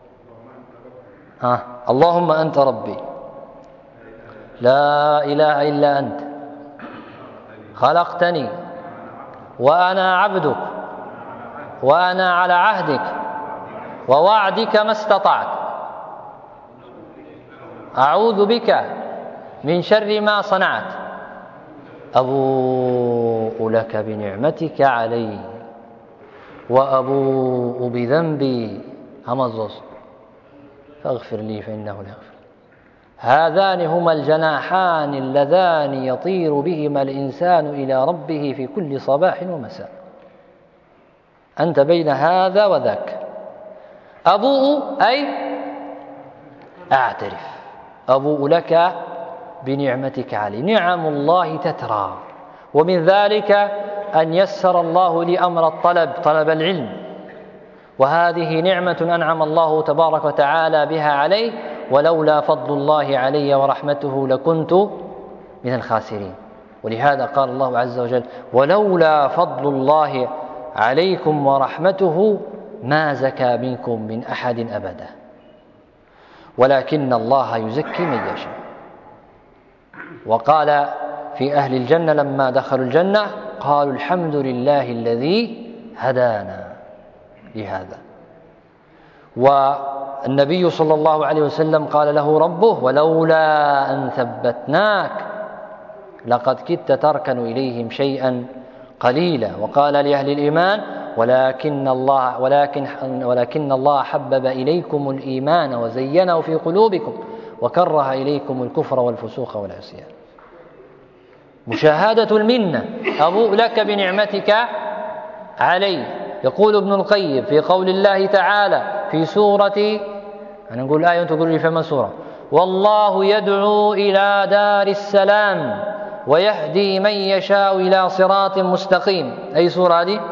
اللهم أنت ربي لا إله إلا أنت خلقتني وأنا عبدك وأنا على عهدك ووعدك ما استطعت، أعوذ بك من شر ما صنعت، أبوء لك بنعمتك علي وأبوء بذنبي همزص فاغفر لي فإنه لا يغفر. هذان هما الجناحان اللذان يطير بهما الإنسان إلى ربه في كل صباح ومساء. أنت بين هذا وذاك. أبوء أي أعترف، أبوء لك بنعمتك علي. نعم الله تترى، ومن ذلك أن يسر الله لي أمر طلب العلم، وهذه نعمة أنعم الله تبارك وتعالى بها علي، ولولا فضل الله علي ورحمته لكنت من الخاسرين. ولهذا قال الله عز وجل: ولولا فضل الله عليكم ورحمته ما زكى منكم من أحد أبدا ولكن الله يزكي من يشاء. وقال في أهل الجنة لما دخلوا الجنة قالوا الحمد لله الذي هدانا لهذا. والنبي صلى الله عليه وسلم قال له ربه: ولولا أن ثبتناك لقد كدت تركن إليهم شيئا قليلا. وقال لأهل الإيمان: ولكن الله حبب إليكم الإيمان وزينه في قلوبكم وكره إليكم الكفر والفسوق والعصيان. مشاهدة المنة، أبوء لك بنعمتك علي. يقول ابن القيم في قول الله تعالى في سورة، أنا نقول آية وأنت تقول لي فما سورة: والله يدعو إلى دار السلام ويهدي من يشاء إلى صراط مستقيم. أي سورة هذه؟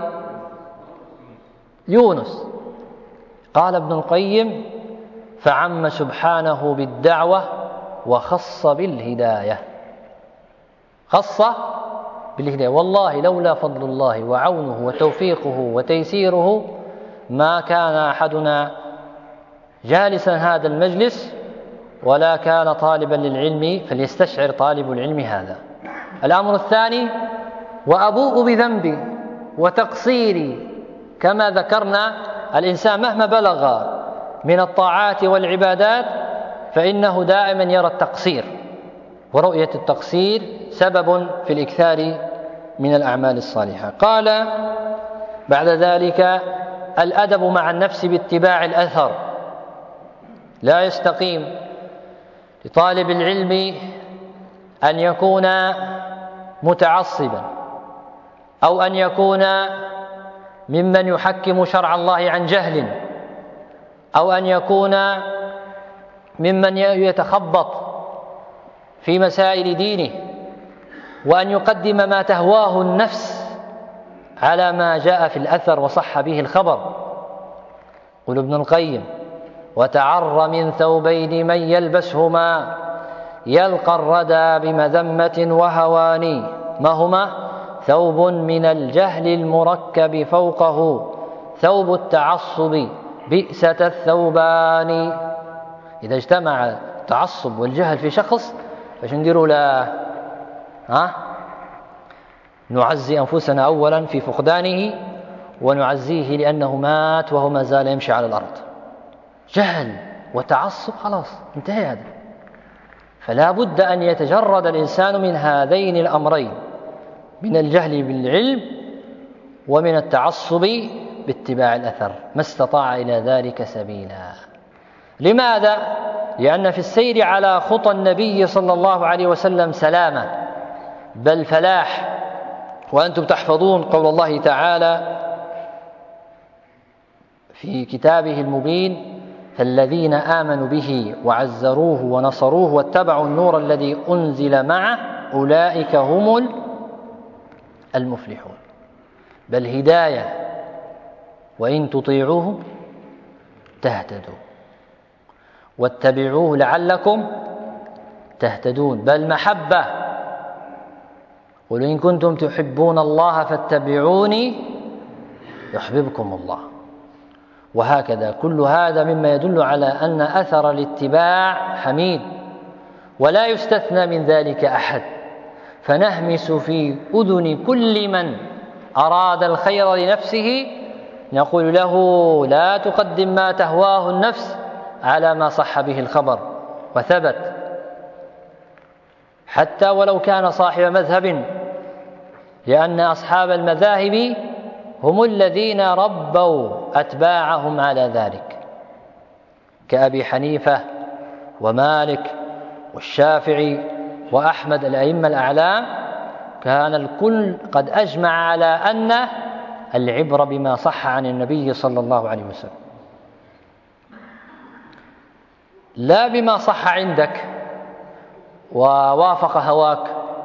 يونس. قال ابن القيم: فعم سبحانه بالدعوة وخص بالهداية. خص بالهداية. والله لولا فضل الله وعونه وتوفيقه وتيسيره ما كان أحدنا جالسا هذا المجلس ولا كان طالبا للعلم، فليستشعر طالب العلم هذا. الأمر الثاني: وأبوء بذنبي وتقصيري. كما ذكرنا، الإنسان مهما بلغ من الطاعات والعبادات فإنه دائما يرى التقصير، ورؤية التقصير سبب في الإكثار من الأعمال الصالحة. قال بعد ذلك: الأدب مع النفس باتباع الأثر. لا يستقيم لطالب العلم أن يكون متعصبا، أو أن يكون ممن يحكم شرع الله عن جهل، أو أن يكون ممن يتخبط في مسائل دينه، وأن يقدم ما تهواه النفس على ما جاء في الأثر وصح به الخبر. يقول ابن القيم: وتعر من ثوبين من يلبسهما يلقى الردى بمذمة وهوان. ما هما؟ ثوب من الجهل المركب فوقه ثوب التعصب بئسة الثوبان. إذا اجتمع التعصب والجهل في شخص فاش نديروا له؟ نعزي أنفسنا أولا في فقدانه، ونعزيه لأنه مات وهو ما زال يمشي على الأرض. جهل وتعصب خلاص انتهى هذا. فلا بد أن يتجرد الإنسان من هذين الأمرين، من الجهل بالعلم ومن التعصب باتباع الأثر، ما استطاع إلى ذلك سبيلا. لماذا؟ لأن في السير على خطى النبي صلى الله عليه وسلم سلامة، بل فلاح. وأنتم تحفظون قول الله تعالى في كتابه المبين: فالذين آمنوا به وعزروه ونصروه واتبعوا النور الذي أنزل معه أولئك هم المفلحون. بل هداية، وإن تطيعوه تهتدوا واتبعوه لعلكم تهتدون. بل محبة: قل إن كنتم تحبون الله فاتبعوني يحببكم الله. وهكذا كل هذا مما يدل على أن أثر الاتباع حميد، ولا يستثنى من ذلك أحد. فنهمس في أذن كل من أراد الخير لنفسه، نقول له: لا تقدم ما تهواه النفس على ما صح به الخبر وثبت، حتى ولو كان صاحب مذهب، لأن أصحاب المذاهب هم الذين ربوا أتباعهم على ذلك، كأبي حنيفة ومالك والشافعي وأحمد، الأئمة الأعلام. كان الكل قد أجمع على أن العبرة بما صح عن النبي صلى الله عليه وسلم، لا بما صح عندك ووافق هواك،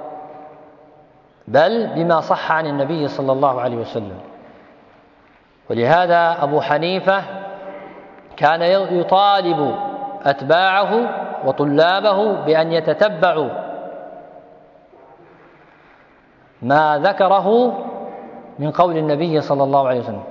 بل بما صح عن النبي صلى الله عليه وسلم. ولهذا أبو حنيفة كان يطالب أتباعه وطلابه بأن يتتبعوا ما ذكره من قول النبي صلى الله عليه وسلم.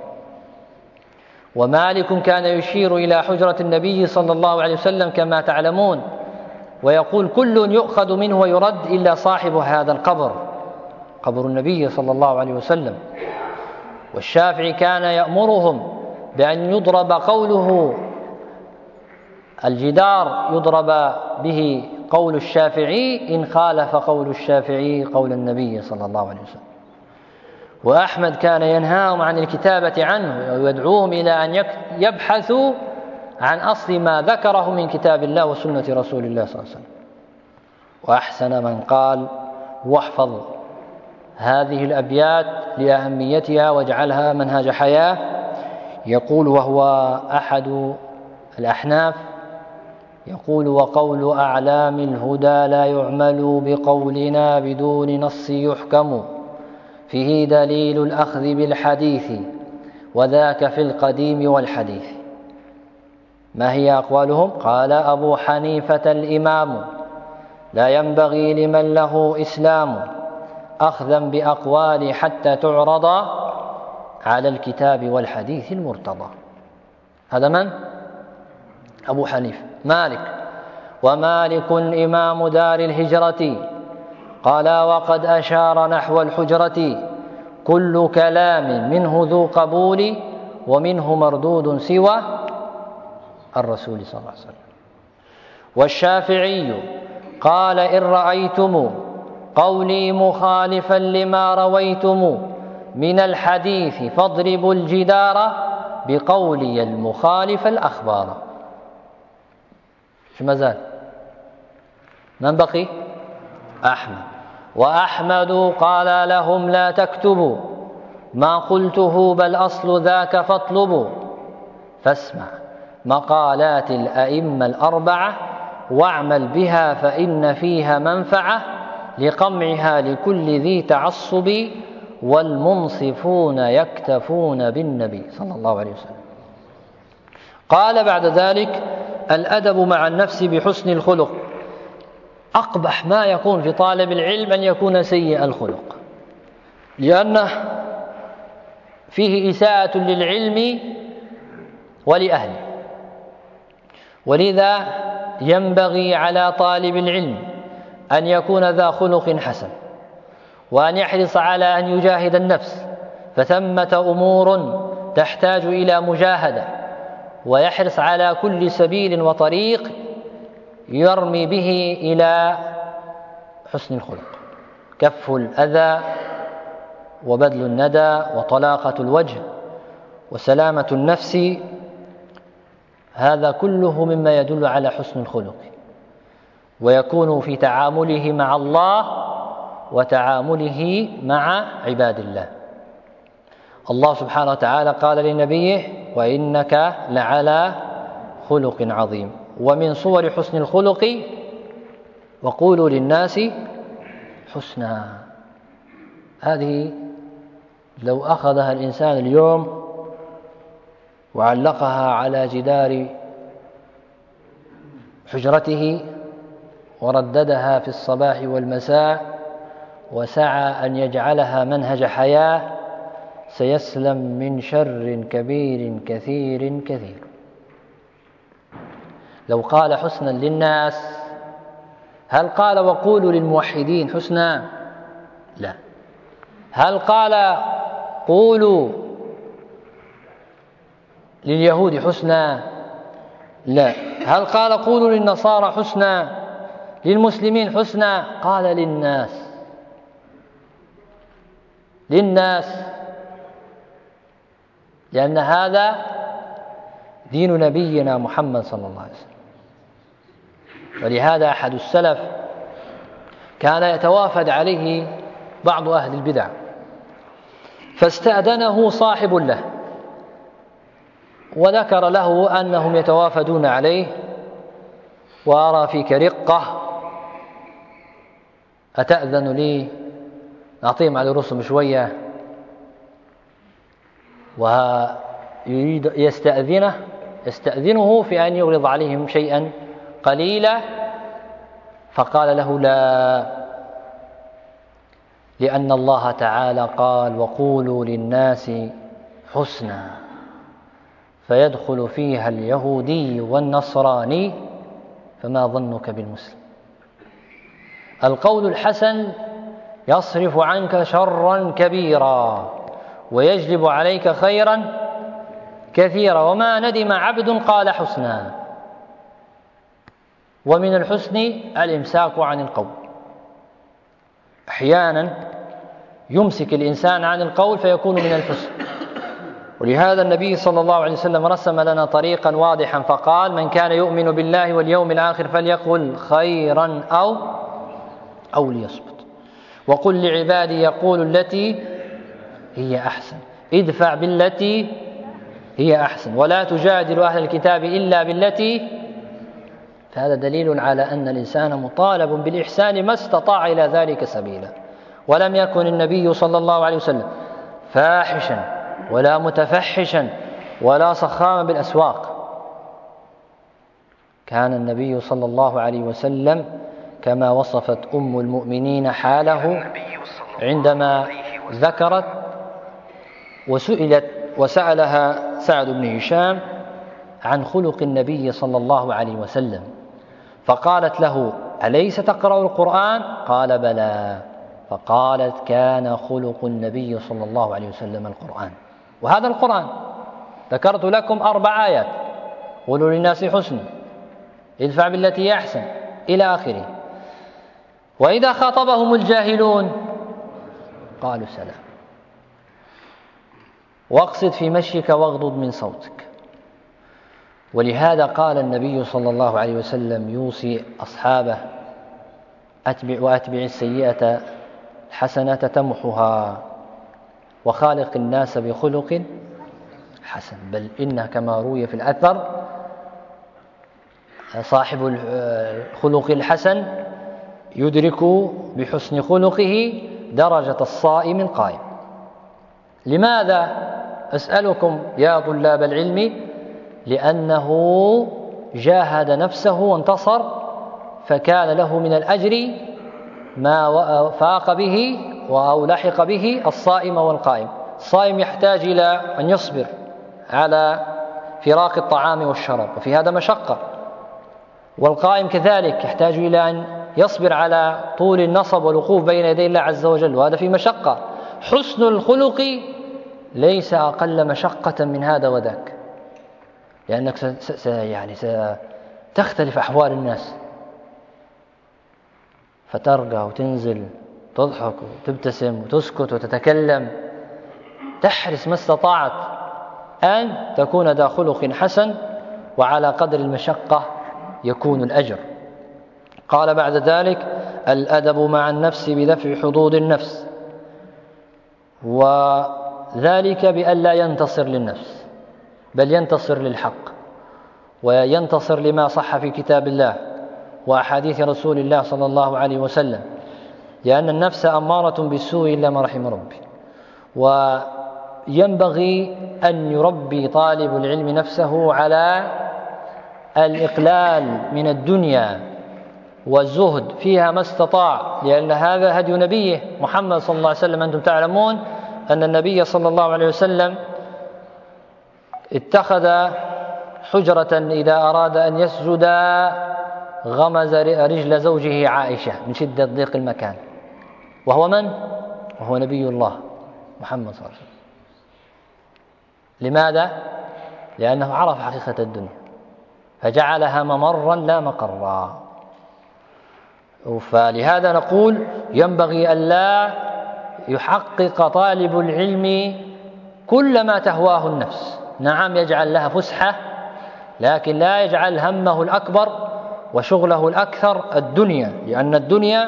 ومالك كان يشير إلى حجرة النبي صلى الله عليه وسلم كما تعلمون، ويقول: كل يؤخذ منه ويرد إلا صاحب هذا القبر، قبر النبي صلى الله عليه وسلم. والشافعي كان يأمرهم بأن يضرب قوله الجدار، يضرب به قول الشافعي إن خالف قول الشافعي قول النبي صلى الله عليه وسلم. وأحمد كان ينهاهم عن الكتابة عنه ويدعوهم إلى أن يبحثوا عن أصل ما ذكره من كتاب الله وسنة رسول الله صلى الله عليه وسلم. وأحسن من قال: واحفظ هذه الأبيات لأهميتها واجعلها منهج حياة. يقول وهو أحد الأحناف، يقول: وقول أعلام الهدى لا يعمل بقولنا بدون نص يحكم، فيه دليل الأخذ بالحديث وذاك في القديم والحديث. ما هي أقوالهم؟ قال أبو حنيفة الإمام: لا ينبغي لمن له إسلام أخذا بأقوال حتى تعرض على الكتاب والحديث المرتضى. هذا من؟ أبو حنيفة. مالك: ومالك إمام دار الهجرة قال وقد أشار نحو الحجرة، كل كلام منه ذو قبول ومنه مردود سوى الرسول صلى الله عليه وسلم. والشافعي قال: إن رأيتم قولي مخالفا لما رويتم من الحديث فاضربوا الجدار بقولي المخالف الأخبار. شو مازال؟ من بقي؟ أحمد. وأحمد قال لهم: لا تكتبوا ما قلته بل أصل ذاك فاطلبوا، فاسمع مقالات الأئمة الأربعة واعمل بها فإن فيها منفعة لقمعها لكل ذي تعصب، والمنصفون يكتفون بالنبي صلى الله عليه وسلم. قال بعد ذلك: الأدب مع النفس بحسن الخلق. أقبح ما يكون في طالب العلم أن يكون سيء الخلق، لأنه فيه إساءة للعلم ولأهله. ولذا ينبغي على طالب العلم أن يكون ذا خلق حسن، وأن يحرص على أن يجاهد النفس، فثمة أمور تحتاج إلى مجاهدة، ويحرص على كل سبيل وطريق يرمي به إلى حسن الخلق: كف الأذى، وبذل الندى، وطلاقة الوجه، وسلامة النفس. هذا كله مما يدل على حسن الخلق، ويكون في تعامله مع الله وتعامله مع عباد الله. الله سبحانه وتعالى قال لنبيه: وإنك لعلى خلق عظيم. ومن صور حسن الخلق: وقولوا للناس حسنا. هذه لو أخذها الإنسان اليوم وعلقها على جدار حجرته ورددها في الصباح والمساء وسعى أن يجعلها منهج حياة، سيسلم من شر كبير كثير كثير. لو قال حسنا للناس، هل قال وقولوا للموحدين حسنا؟ لا. هل قال قولوا لليهود حسنا؟ لا. هل قال قولوا للنصارى حسنا؟ للمسلمين حسنا؟ قال للناس. لأن هذا دين نبينا محمد صلى الله عليه وسلم. ولهذا أحد السلف كان يتوافد عليه بعض أهل البدع، فاستأذنه صاحب له وذكر له أنهم يتوافدون عليه، وأرى فيك رقة، أتأذن لي نعطيهم على رسم شوية؟ ويريد يستأذنه في أن يغلظ عليهم شيئا قليلا، فقال له: لا، لأن الله تعالى قال: وقولوا للناس حسنا، فيدخل فيها اليهودي والنصراني، فما ظنك بالمسلم؟ القول الحسن يصرف عنك شرا كبيرا ويجلب عليك خيرا كثيرا. وما ندم عبد قال حسنا. ومن الحسن الإمساك عن القول. أحيانا يمسك الإنسان عن القول فيكون من الحسن. ولهذا النبي صلى الله عليه وسلم رسم لنا طريقا واضحا فقال: من كان يؤمن بالله واليوم الآخر فليقل خيرا أو ليصمت. وقل لعبادي يقولوا التي هي أحسن، ادفع بالتي هي أحسن، ولا تجادل أهل الكتاب إلا بالتي. فهذا دليل على أن الإنسان مطالب بالإحسان ما استطاع إلى ذلك سبيلا. ولم يكن النبي صلى الله عليه وسلم فاحشا ولا متفحشا ولا صخاما بالأسواق. كان النبي صلى الله عليه وسلم كما وصفت أم المؤمنين حاله عندما ذكرت وسألها سعد بن هشام عن خلق النبي صلى الله عليه وسلم، فقالت له: أليس تقرأ القرآن؟ قال: بلى. فقالت: كان خلق النبي صلى الله عليه وسلم القرآن. وهذا القرآن ذكرت لكم 4 آيات: قولوا للناس حسنا، ادفع بالتي هي أحسن، إلى آخره. وإذا خاطبهم الجاهلون قالوا سلام. واقصد في مشيك واغضض من صوتك. ولهذا قال النبي صلى الله عليه وسلم يوصي أصحابه: وأتبع السيئة الحسنة تمحها، وخالق الناس بخلق حسن. بل إنه كما روي في الأثر: صاحب الخلق الحسن يدرك بحسن خلقه درجة الصائم القائم. لماذا أسألكم يا طلاب العلم؟ لأنه جاهد نفسه وانتصر، فكان له من الأجر ما فاق به أو لحق به الصائم والقائم. الصائم يحتاج إلى أن يصبر على فراق الطعام والشراب، وفي هذا مشقة، والقائم كذلك يحتاج إلى أن يصبر على طول النصب والوقوف بين يدي الله عز وجل، وهذا في مشقة. حسن الخلق ليس أقل مشقة من هذا وذاك، لأنك ستختلف أحوال الناس، فترقى وتنزل، تضحك وتبتسم وتسكت وتتكلم، تحرص ما استطاعت أن تكون ذا خلق حسن، وعلى قدر المشقة يكون الأجر. قال بعد ذلك: الأدب مع النفس بدفع حظوظ النفس، وذلك بأن لا ينتصر للنفس بل ينتصر للحق، وينتصر لما صح في كتاب الله وأحاديث رسول الله صلى الله عليه وسلم، لأن النفس أمارة بالسوء إلا ما رحم ربي. وينبغي أن يربي طالب العلم نفسه على الإقلال من الدنيا والزهد فيها ما استطاع، لأن هذا هدي نبيه محمد صلى الله عليه وسلم. أنتم تعلمون أن النبي صلى الله عليه وسلم اتخذ حجرة إذا أراد أن يسجد غمز رجل زوجه عائشة من شدة ضيق المكان، وهو من؟ وهو نبي الله محمد صلى الله عليه وسلم. لماذا؟ لأنه عرف حقيقة الدنيا فجعلها ممرا لا مقرا. فلهذا نقول ينبغي ألا يحقق طالب العلم كل ما تهواه النفس. نعم، يجعل لها فسحة، لكن لا يجعل همه الأكبر وشغله الأكثر الدنيا، لأن الدنيا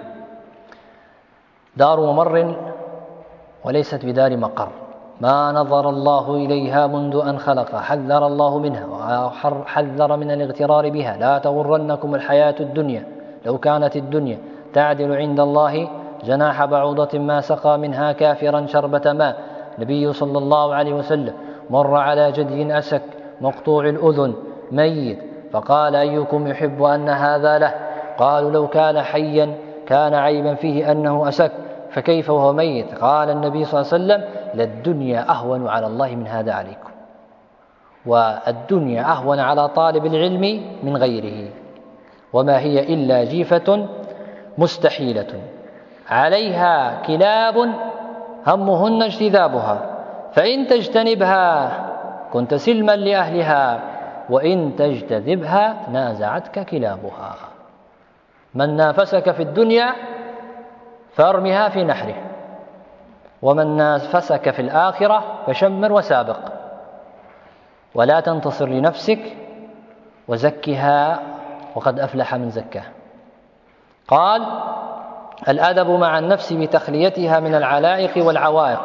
دار ممر وليست بدار مقر. ما نظر الله إليها منذ أن خلق، حذر الله منها وحذر من الاغترار بها. لا تغرنكم الحياة الدنيا، لو كانت الدنيا تعدل عند الله جناح بعوضة ما سقى منها كافرا شربة ماء. النبي صلى الله عليه وسلم مر على جدي أسك مقطوع الأذن ميت، فقال: أيكم يحب أن هذا له؟ قالوا: لو كان حيا كان عيبا فيه أنه أسك، فكيف وهو ميت؟ قال النبي صلى الله عليه وسلم: للدنيا أهون على الله من هذا عليكم. والدنيا أهون على طالب العلم من غيره، وما هي إلا جيفة مستحيلة عليها كلاب همهن اجتذابها، فإن تجتنبها كنت سلما لأهلها، وإن تجتذبها نازعتك كلابها. من نافسك في الدنيا فارمها في نحره، ومن نافسك في الآخرة فشمر وسابق، ولا تنتصر لنفسك وزكها، وقد أفلح من زكاها. قال: الأدب مع النفس بتخليتها من العلائق والعوائق.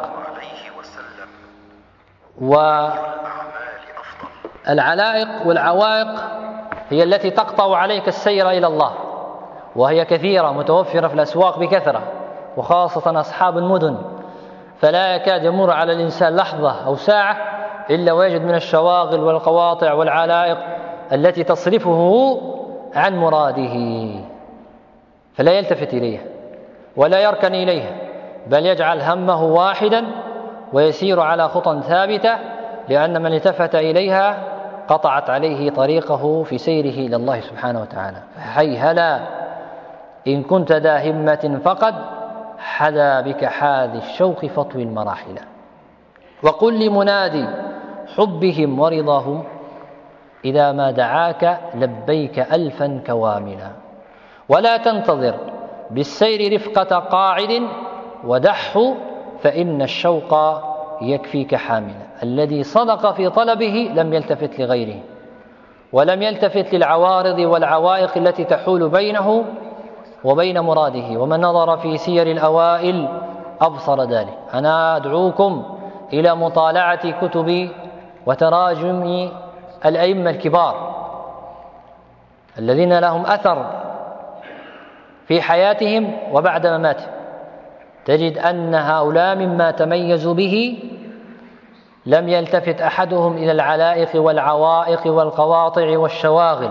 والعلائق والعوائق هي التي تقطع عليك السير إلى الله، وهي كثيرة متوفرة في الأسواق بكثرة، وخاصة أصحاب المدن، فلا يكاد يمر على الإنسان لحظة أو ساعة إلا ويجد من الشواغل والقواطع والعلائق التي تصرفه عن مراده، فلا يلتفت إليها ولا يركن إليها، بل يجعل همه واحدا ويسير على خطى ثابتة، لأن من التفت إليها قطعت عليه طريقه في سيره إلى الله سبحانه وتعالى. هيهلا إن كنت ذا همة فقد حدا بك حاذي الشوق فطوي المراحل. وقل لمنادي حبهم ورضاهم إذا ما دعاك لبيك ألفا كواملا، ولا تنتظر بالسير رفقة قاعد ودحه، فإن الشوق يكفيك حاملا. الذي صدق في طلبه لم يلتفت لغيره، ولم يلتفت للعوارض والعوائق التي تحول بينه وبين مراده. ومن نظر في سير الأوائل أبصر ذلك. أنا أدعوكم إلى مطالعة كتب وتراجم الأئمة الكبار الذين لهم أثر في حياتهم وبعد مماتهم. تجد أن هؤلاء مما تميزوا به لم يلتفت أحدهم إلى العلائق والعوائق والقواطع والشواغل،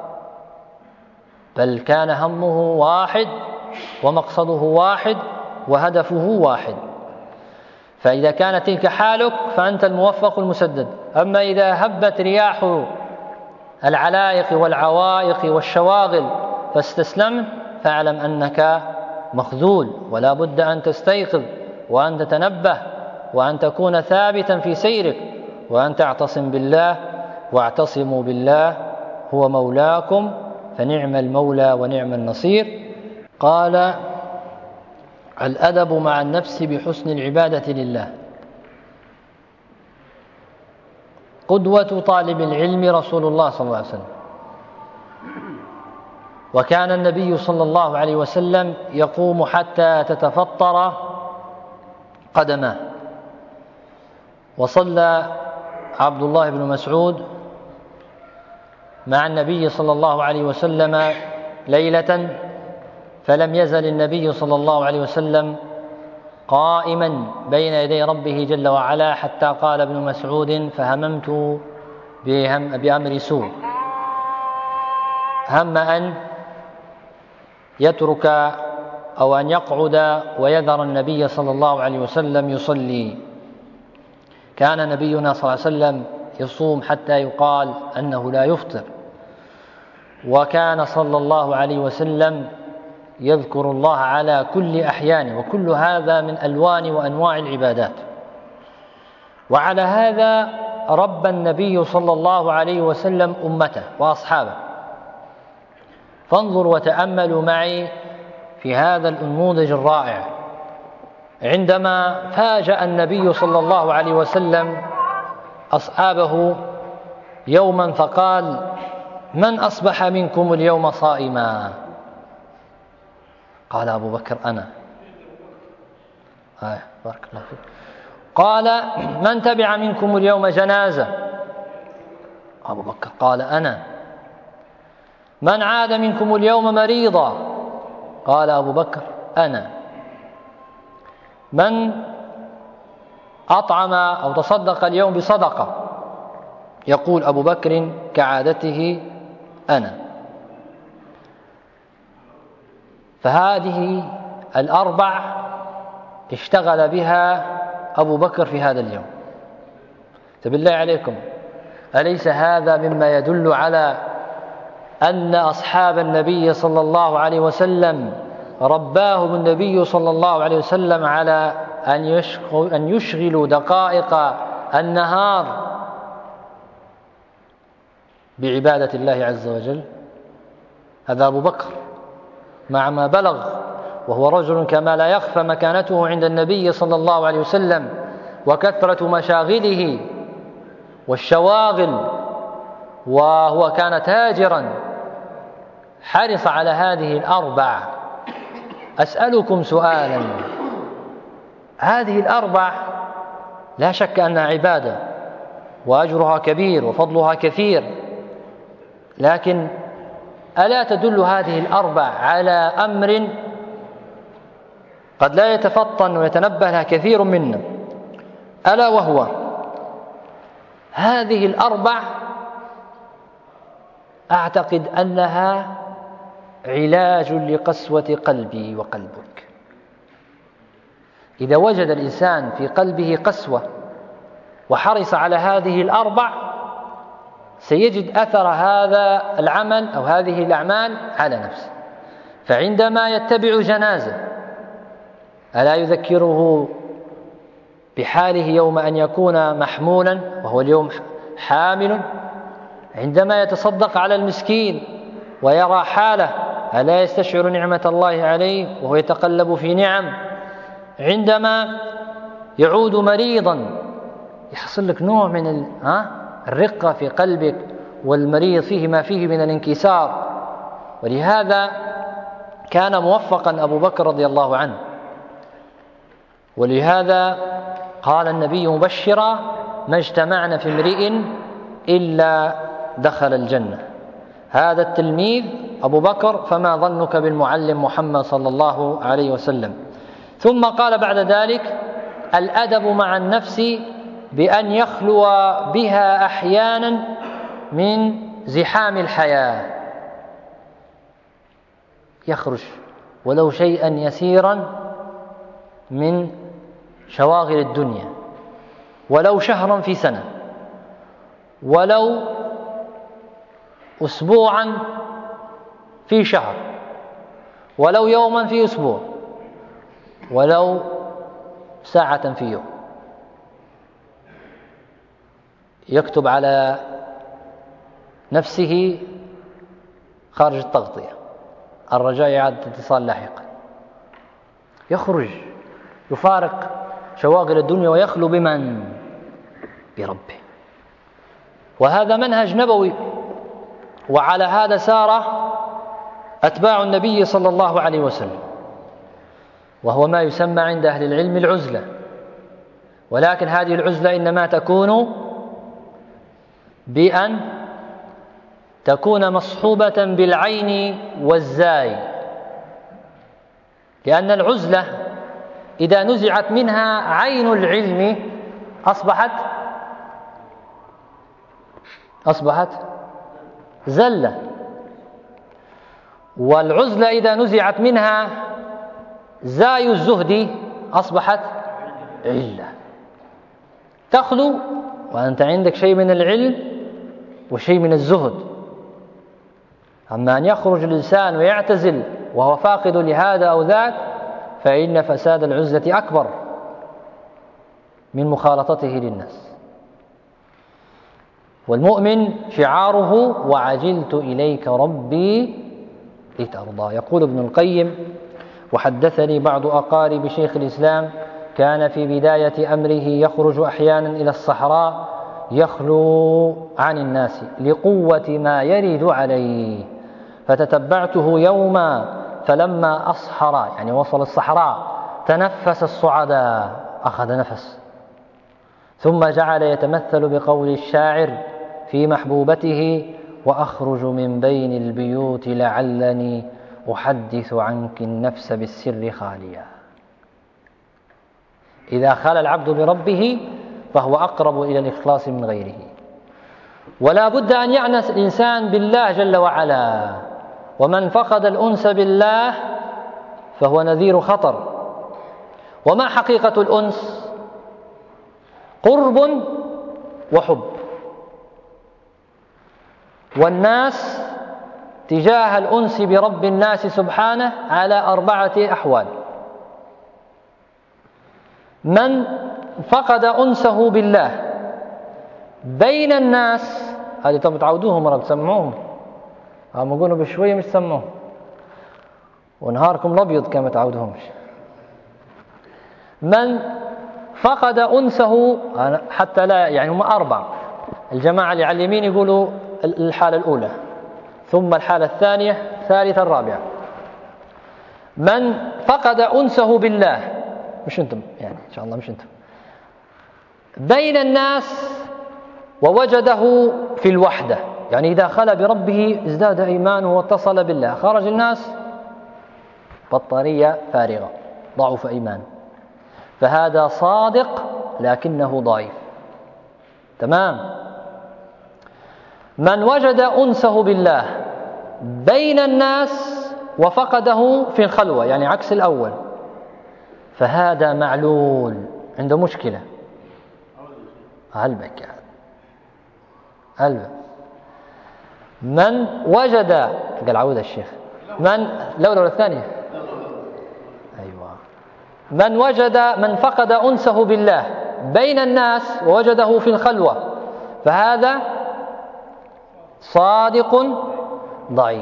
بل كان همه واحد ومقصده واحد وهدفه واحد. فإذا كانت تلك حالك فأنت الموفق المسدد. أما إذا هبت رياح العلائق والعوائق والشواغل فاستسلمت فاعلم أنك مخذول، ولا بد أن تستيقظ وأن تتنبه وأن تكون ثابتا في سيرك وأن تعتصم بالله، واعتصموا بالله هو مولاكم فنعم المولى ونعم النصير. قال: الأدب مع النفس بحسن العبادة لله. قدوة طالب العلم رسول الله صلى الله عليه وسلم، وكان النبي صلى الله عليه وسلم يقوم حتى تتفطر قدماه. وصلى عبد الله بن مسعود مع النبي صلى الله عليه وسلم ليلة، فلم يزل النبي صلى الله عليه وسلم قائما بين يدي ربه جل وعلا حتى قال ابن مسعود: فهممت بأمر سوء، هم أن يترك أو أن يقعد ويذر النبي صلى الله عليه وسلم يصلي. كان نبينا صلى الله عليه وسلم يصوم حتى يقال أنه لا يفطر، وكان صلى الله عليه وسلم يذكر الله على كل أحيانه، وكل هذا من ألوان وأنواع العبادات. وعلى هذا ربى النبي صلى الله عليه وسلم أمته وأصحابه. فانظروا وتأملوا معي في هذا النموذج الرائع، عندما فاجأ النبي صلى الله عليه وسلم أصحابه يوما فقال: من أصبح منكم اليوم صائما؟ قال أبو بكر: أنا. بارك الله فيك. قال: من تبع منكم اليوم جنازة؟ أبو بكر قال: أنا. من عاد منكم اليوم مريضا؟ قال أبو بكر: أنا. من أطعم أو تصدق اليوم بصدقة؟ يقول أبو بكر كعادته: أنا. فهذه الأربع اشتغل بها أبو بكر في هذا اليوم. بالله عليكم، أليس هذا مما يدل على أن أصحاب النبي صلى الله عليه وسلم رباهم النبي صلى الله عليه وسلم على أن يشغلوا دقائق النهار بعبادة الله عز وجل؟ هذا أبو بكر مع ما بلغ، وهو رجل كما لا يخفى مكانته عند النبي صلى الله عليه وسلم وكثرة مشاغله والشواغل، وهو كان تاجرا حرص على هذه الأربع. أسألكم سؤالا: هذه الأربع لا شك أنها عبادة وأجرها كبير وفضلها كثير، لكن ألا تدل هذه الأربع على أمر قد لا يتفطن ويتنبه لها كثير منا، ألا وهو هذه الأربع أعتقد أنها علاج لقسوة قلبي وقلبك. إذا وجد الإنسان في قلبه قسوة وحرص على هذه الأربع سيجد أثر هذا العمل أو هذه الأعمال على نفسه. فعندما يتبع جنازة ألا يذكره بحاله يوم أن يكون محمولا وهو اليوم حامل؟ عندما يتصدق على المسكين ويرى حاله ألا يستشعر نعمة الله عليه وهو يتقلب في نعم؟ عندما يعود مريضا يحصل لك نوع من الرقة في قلبك، والمريض فيه ما فيه من الانكسار. ولهذا كان موفقا أبو بكر رضي الله عنه، ولهذا قال النبي مبشرا: ما اجتمعنا في امرئ إلا دخل الجنة. هذا التلميذ أبو بكر، فما ظنك بالمعلم محمد صلى الله عليه وسلم. ثم قال بعد ذلك: الأدب مع النفس بأن يخلو بها أحيانا من زحام الحياة، يخرج ولو شيئا يسيرا من شواغل الدنيا، ولو شهرا في سنة، ولو أسبوعا في شهر، ولو يوما في أسبوع، ولو ساعة في يوم، يكتب على نفسه خارج التغطية الرجاء إعادة الاتصال لاحقا، يخرج يفارق شواغل الدنيا ويخلو بمن؟ بربه. وهذا منهج نبوي، وعلى هذا سار أتباع النبي صلى الله عليه وسلم، وهو ما يسمى عند أهل العلم العزلة. ولكن هذه العزلة إنما تكون بأن تكون مصحوبة بالعين والزاي، لأن العزلة إذا نزعت منها عين العلم أصبحت زلة، والعزلة إذا نزعت منها زاي الزهد أصبحت علة. تخلو وأنت عندك شيء من العلم وشيء من الزهد، أما أن يخرج الإنسان ويعتزل وهو فاقد لهذا أو ذاك فإن فساد العزلة أكبر من مخالطته للناس. والمؤمن شعاره وعجلت إليك ربي لترضى. يقول ابن القيم: وحدثني بعض أقارب شيخ الإسلام كان في بداية أمره يخرج أحيانا إلى الصحراء يخلو عن الناس لقوة ما يرد عليه، فتتبعته يوما فلما أصحر يعني وصل الصحراء تنفس الصعداء، أخذ نفس، ثم جعل يتمثل بقول الشاعر في محبوبته: وأخرج من بين البيوت لعلني أحدث عنك النفس بالسر خاليا. إذا خال العبد بربه فهو أقرب إلى الإخلاص من غيره. ولا بد أن يعنس الإنسان بالله جل وعلا، ومن فقد الأنس بالله فهو نذير خطر. وما حقيقة الأنس؟ قرب وحب. والناس تجاه الأنس برب الناس سبحانه على 4 أحوال: من فقد أنسه بالله بين الناس، هذه طب تعودوهم مرة بتسمعوهم، هم يقولوا بشوية مش سموهم، ونهاركم الأبيض كما تعودوهمش. من فقد أنسه حتى لا يعني هم 4، الجماعة اللي على اليمين يقولوا الحالة الأولى، ثم الحالة الثانية، الثالثة، الرابعة. من فقد أنسه بالله، مش أنتم يعني إن شاء الله مش أنتم، بين الناس ووجده في الوحدة، يعني إذا خلى بربه ازداد إيمانه واتصل بالله، خرج الناس بطارية فارغة ضعف إيمان، فهذا صادق لكنه ضعيف. تمام. من وجد أنسه بالله بين الناس وفقده في الخلوة، يعني عكس الأول، فهذا معلول عنده مشكلة. هلبك يعني هلبك. من وجد قال عود الشيخ من لولا الثانية أيوة. من فقد أنسه بالله بين الناس ووجده في الخلوة فهذا صادق ضعيف.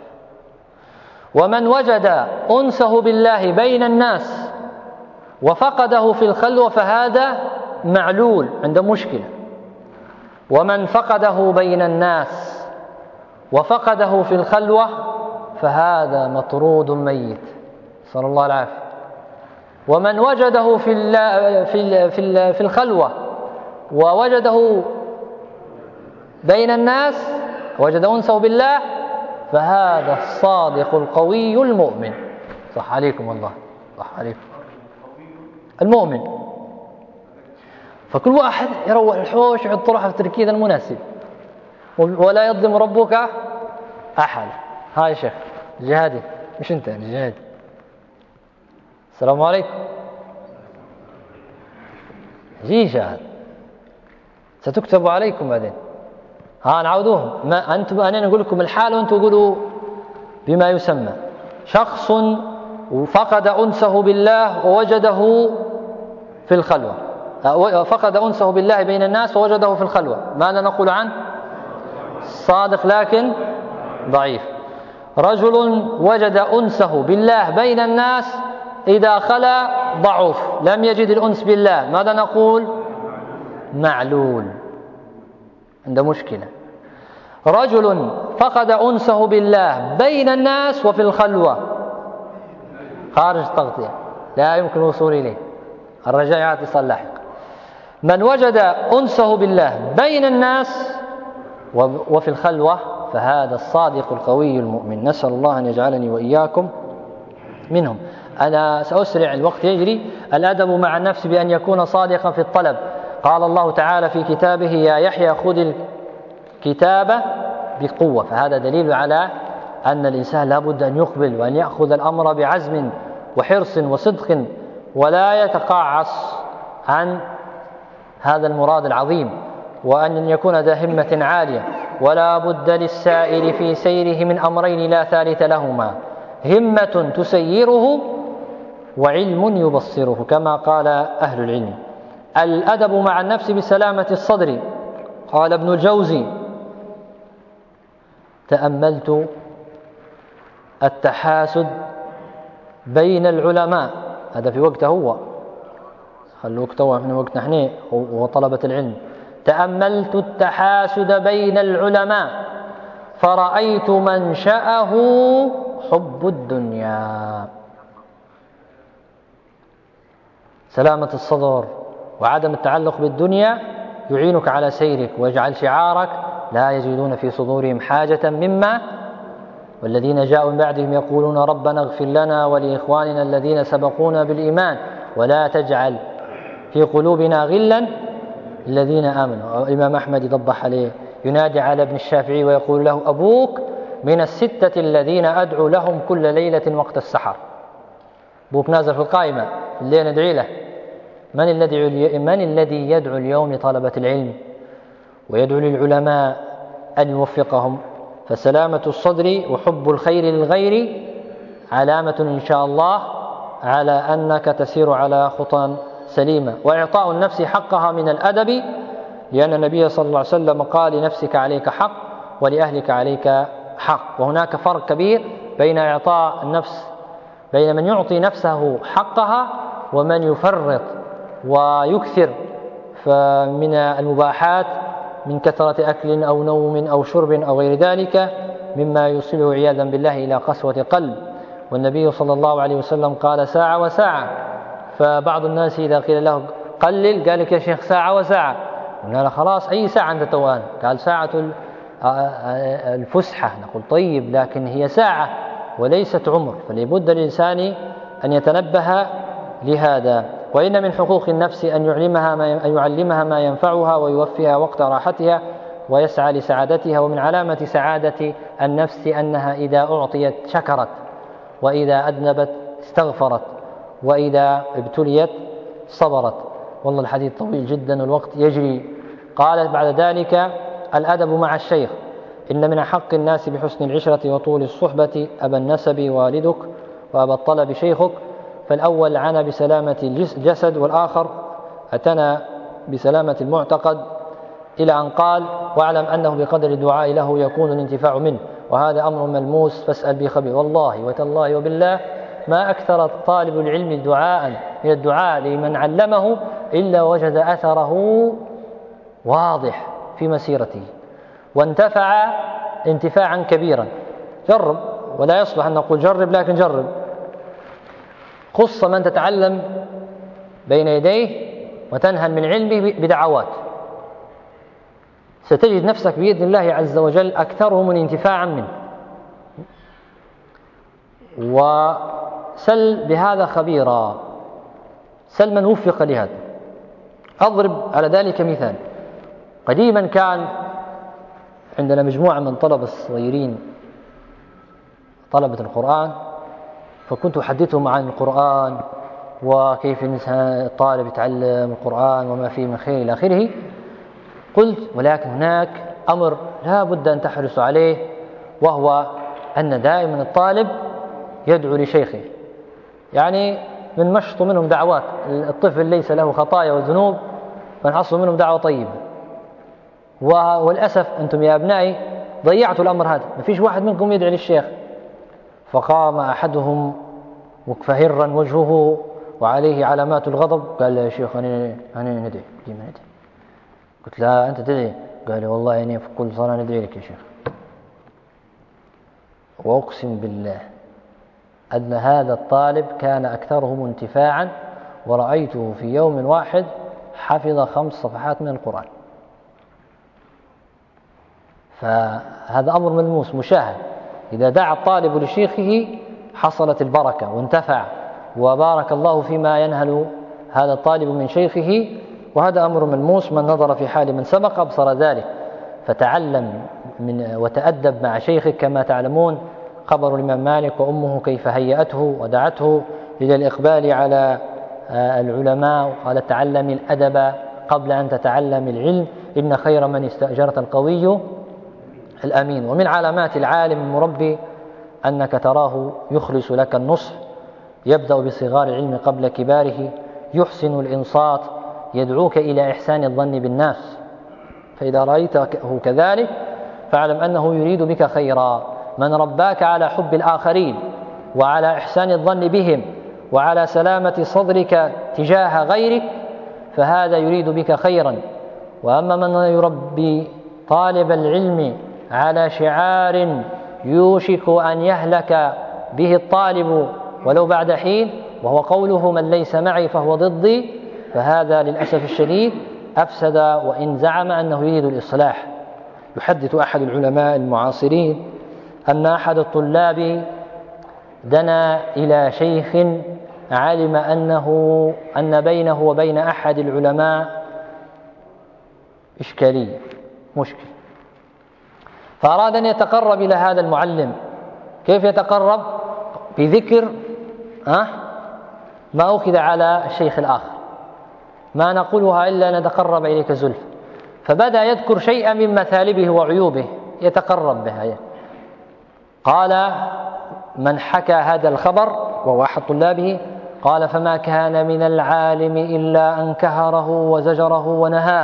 ومن وجد أنسه بالله بين الناس وفقده في الخلوة فهذا معلول عنده مشكلة. ومن فقده بين الناس وفقده في الخلوة فهذا مطرود ميت، صلى الله العافية. ومن وجده في الخلوة ووجده بين الناس وجد أنسه بالله فهذا الصادق القوي المؤمن. صح عليكم والله، صح عليكم، المؤمن. فكل واحد يروح الحوش ويحط روحه في التركيز المناسب، ولا يظلم ربك أحد. هاي يا شيخ جهادي، مش أنت جهادي. السلام عليكم. جيشة ستكتب عليكم بعدين. نعودوهم. ما أنتم أنا نقول لكم الحال وأنتم تقولوا بما يسمى. شخص فقد أنسه بالله ووجده في الخلوة، فقد أنسه بالله بين الناس ووجده في الخلوة، ماذا نقول عنه؟ صادق لكن ضعيف. رجل وجد أنسه بالله بين الناس، إذا خلا ضعف، لم يجد الأنس بالله، ماذا نقول؟ معلول، عنده مشكلة. رجل فقد أنسه بالله بين الناس وفي الخلوة، خارج التغطية، لا يمكن الوصول إليه، الرجاء يعطي اتصال لاحق. من وجد أنسه بالله بين الناس وفي الخلوة فهذا الصادق القوي المؤمن. نسأل الله أن يجعلني وإياكم منهم. أنا سأسرع، الوقت يجري. الأدب مع النفس بأن يكون صادقا في الطلب. قال الله تعالى في كتابه: يا يحيى خذ الكتاب بقوة. فهذا دليل على أن الإنسان لابد أن يقبل وأن يأخذ الأمر بعزم وحرص وصدق، ولا يتقاعس عن هذا المراد العظيم، وأن يكون ذا همة عالية. ولا بد للسائر في سيره من أمرين لا ثالث لهما: همة تسيره وعلم يبصره، كما قال أهل العلم. الأدب مع النفس بسلامة الصدر. قال ابن الجوزي: تأملت التحاسد بين العلماء، هذا في وقته هو، خلوا وقته من وقتنا احنا وطلبة العلم. تأملت التحاسد بين العلماء فرأيت منشأه حب الدنيا. سلامة الصدر وعدم التعلق بالدنيا يعينك على سيرك، ويجعل شعارك: لا يجدون في صدورهم حاجة مما، والذين جاءوا من بعدهم يقولون ربنا اغفر لنا ولإخواننا الذين سبقونا بالإيمان ولا تجعل في قلوبنا غلا الذين آمنوا. الإمام أحمد يضبح عليه، ينادي على ابن الشافعي ويقول له: أبوك من الستة الذين أدعو لهم كل ليلة وقت السحر. أبوك نازل في القائمة اللي ندعي له. من الذي يدعو اليوم لطلبة العلم ويدعو للعلماء أن يوفقهم؟ فسلامة الصدر وحب الخير للغير علامة إن شاء الله على أنك تسير على خطى سليمة. وإعطاء النفس حقها من الأدب، لأن النبي صلى الله عليه وسلم قال: لنفسك عليك حق ولأهلك عليك حق. وهناك فرق كبير بين إعطاء النفس، بين من يعطي نفسه حقها ومن يفرط ويكثر من المباحات من كثرة أكل أو نوم أو شرب أو غير ذلك، مما يوصله عياذا بالله إلى قسوة قلب. والنبي صلى الله عليه وسلم قال: ساعة وساعة. فبعض الناس إذا قيل له قلل قال لك: يا شيخ ساعة وساعة. قلنا له: خلاص أي ساعة أنت توان؟ قال: ساعة الفسحة. نقول: طيب، لكن هي ساعة وليست عمر، فلابد للإنسان أن يتنبه لهذا. وإن من حقوق النفس أن يعلمها ما ينفعها ويوفيها وقت راحتها ويسعى لسعادتها. ومن علامة سعادة النفس أنها إذا أعطيت شكرت، وإذا أذنبت استغفرت، وإذا ابتليت صبرت. والله الحديث طويل جدا والوقت يجري. قال بعد ذلك: الأدب مع الشيخ. إن من حق الناس بحسن العشرة وطول الصحبة أبا النسب والدك وأبا الطلب شيخك. فالأول عنا بسلامة الجسد، والآخر أتنا بسلامة المعتقد، إلى أن قال: واعلم أنه بقدر الدعاء له يكون الانتفاع منه، وهذا أمر ملموس فاسأل به خبير. والله وتالله وبالله ما أكثر طالب العلم من الدعاء لمن علمه إلا وجد أثره واضح في مسيرته وانتفع انتفاعا كبيرا. جرب، ولا يصلح أن نقول جرب، لكن جرب. خص من تتعلم بين يديه وتنهل من علمه بدعوات، ستجد نفسك بإذن الله عز وجل أكثرهم انتفاعا منه. وسل بهذا خبيرا، سل من وفق لهذا. أضرب على ذلك مثال. قديما كان عندنا مجموعة من طلبة الصغيرين طلبة القرآن، فكنت أحدثهم عن القرآن وكيف الطالب يتعلم القرآن وما فيه من خير إلى آخره. قلت ولكن هناك أمر لا بد أن تحرص عليه، وهو أن دائما الطالب يدعو لشيخه. يعني من مشط منهم دعوات، الطفل ليس له خطايا وذنوب فنحصل منهم دعوة طيبة. والأسف أنتم يا أبنائي ضيعتوا الأمر هذا، ما فيش واحد منكم يدعي للشيخ. فقام أحدهم مكفهرا وجهه وعليه علامات الغضب، قال يا شيخ أنا ندعي ديما ندعي. قلت لا أنت تدعي؟ قال والله يعني في كل صلاة ندعي لك يا شيخ. وأقسم بالله أن هذا الطالب كان أكثرهم انتفاعا، ورأيته في يوم واحد حفظ 5 صفحات من القرآن. فهذا أمر ملموس مشاهد. إذا دعا الطالب لشيخه حصلت البركة وانتفع، وبارك الله فيما ينهل هذا الطالب من شيخه، وهذا أمر ملموس. من نظر في حال من سبق أبصر ذلك. فتعلم وتأدب مع شيخك. كما تعلمون خبر الإمام مالك وأمه كيف هيأته ودعته إلى الإقبال على العلماء، وقال تعلم الأدب قبل أن تتعلم العلم، إن خير من استأجرت القوي الأمين. ومن علامات العالم المربي أنك تراه يخلص لك النصح، يبدأ بصغار العلم قبل كباره، يحسن الإنصات، يدعوك إلى إحسان الظن بالناس. فإذا رأيته كذلك فاعلم أنه يريد بك خيرا. من رباك على حب الآخرين وعلى إحسان الظن بهم وعلى سلامة صدرك تجاه غيرك فهذا يريد بك خيرا. وأما من يربي طالب العلم على شعار يوشك أن يهلك به الطالب ولو بعد حين، وهو قوله من ليس معي فهو ضدي، فهذا للأسف الشديد أفسد، وإن زعم أنه يريد الإصلاح. يحدث أحد العلماء المعاصرين أن أحد الطلاب دنا إلى شيخ علم أن بينه وبين أحد العلماء إشكالية مشكل، فأراد أن يتقرب إلى هذا المعلم. كيف يتقرب؟ بذكر ما أخذ على الشيخ الآخر، ما نقولها إلا نتقرب إليك زلف. فبدأ يذكر شيئا من مثالبه وعيوبه يتقرب بها. قال من حكى هذا الخبر وهو أحد طلابه قال فما كان من العالم إلا أن كهره وزجره ونهاه.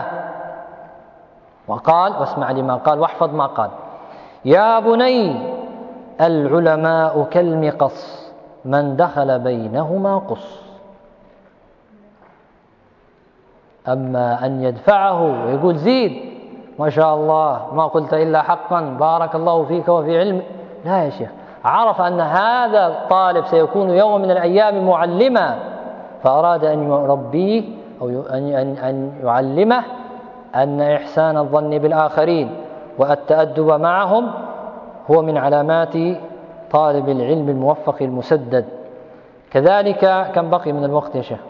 وقال واسمع لما قال واحفظ ما قال: يا بني العلماء كالمقص من دخل بينهما قص. أما أن يدفعه ويقول زيد ما شاء الله ما قلت إلا حقا بارك الله فيك وفي علمك، لا يا شيخ، عرف أن هذا الطالب سيكون يوم من الأيام معلما، فأراد أن يربيه أو أن يعلمه أن إحسان الظن بالآخرين والتأدب معهم هو من علامات طالب العلم الموفق المسدد. كذلك كم بقي من الوقت يا شيخ؟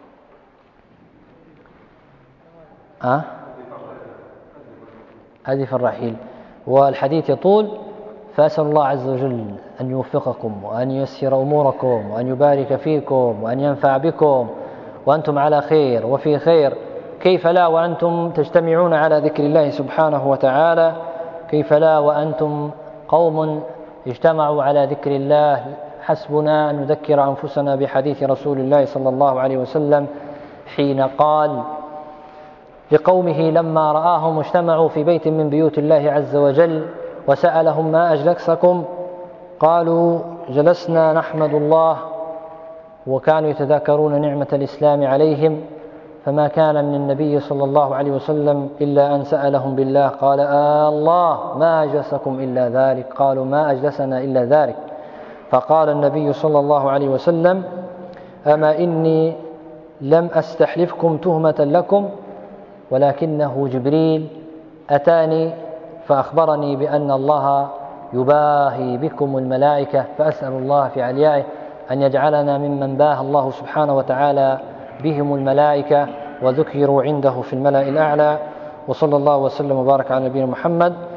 هذه في الرحيل والحديث يطول، فأسأل الله عز وجل أن يوفقكم وأن ييسر أموركم وأن يبارك فيكم وأن ينفع بكم وأنتم على خير وفي خير. كيف لا وأنتم تجتمعون على ذكر الله سبحانه وتعالى؟ كيف لا وأنتم قوم اجتمعوا على ذكر الله؟ حسبنا أن نذكر أنفسنا بحديث رسول الله صلى الله عليه وسلم حين قال لقومه لما رآهم اجتمعوا في بيت من بيوت الله عز وجل وسألهم ما أجلسكم؟ قالوا جلسنا نحمد الله، وكانوا يتذاكرون نعمة الإسلام عليهم، فما كان من النبي صلى الله عليه وسلم إلا أن سألهم بالله قال الله ما أجلسكم إلا ذلك؟ قالوا ما أجلسنا إلا ذلك. فقال النبي صلى الله عليه وسلم أما إني لم أستحلفكم تهمة لكم، ولكنه جبريل أتاني فأخبرني بأن الله يباهي بكم الملائكة، فأسأل الله في عليائه أن يجعلنا ممن باه الله سبحانه وتعالى بهم الملائكة وذكروا عنده في الملأ الأعلى. وصلى الله وسلم وبارك على نبينا محمد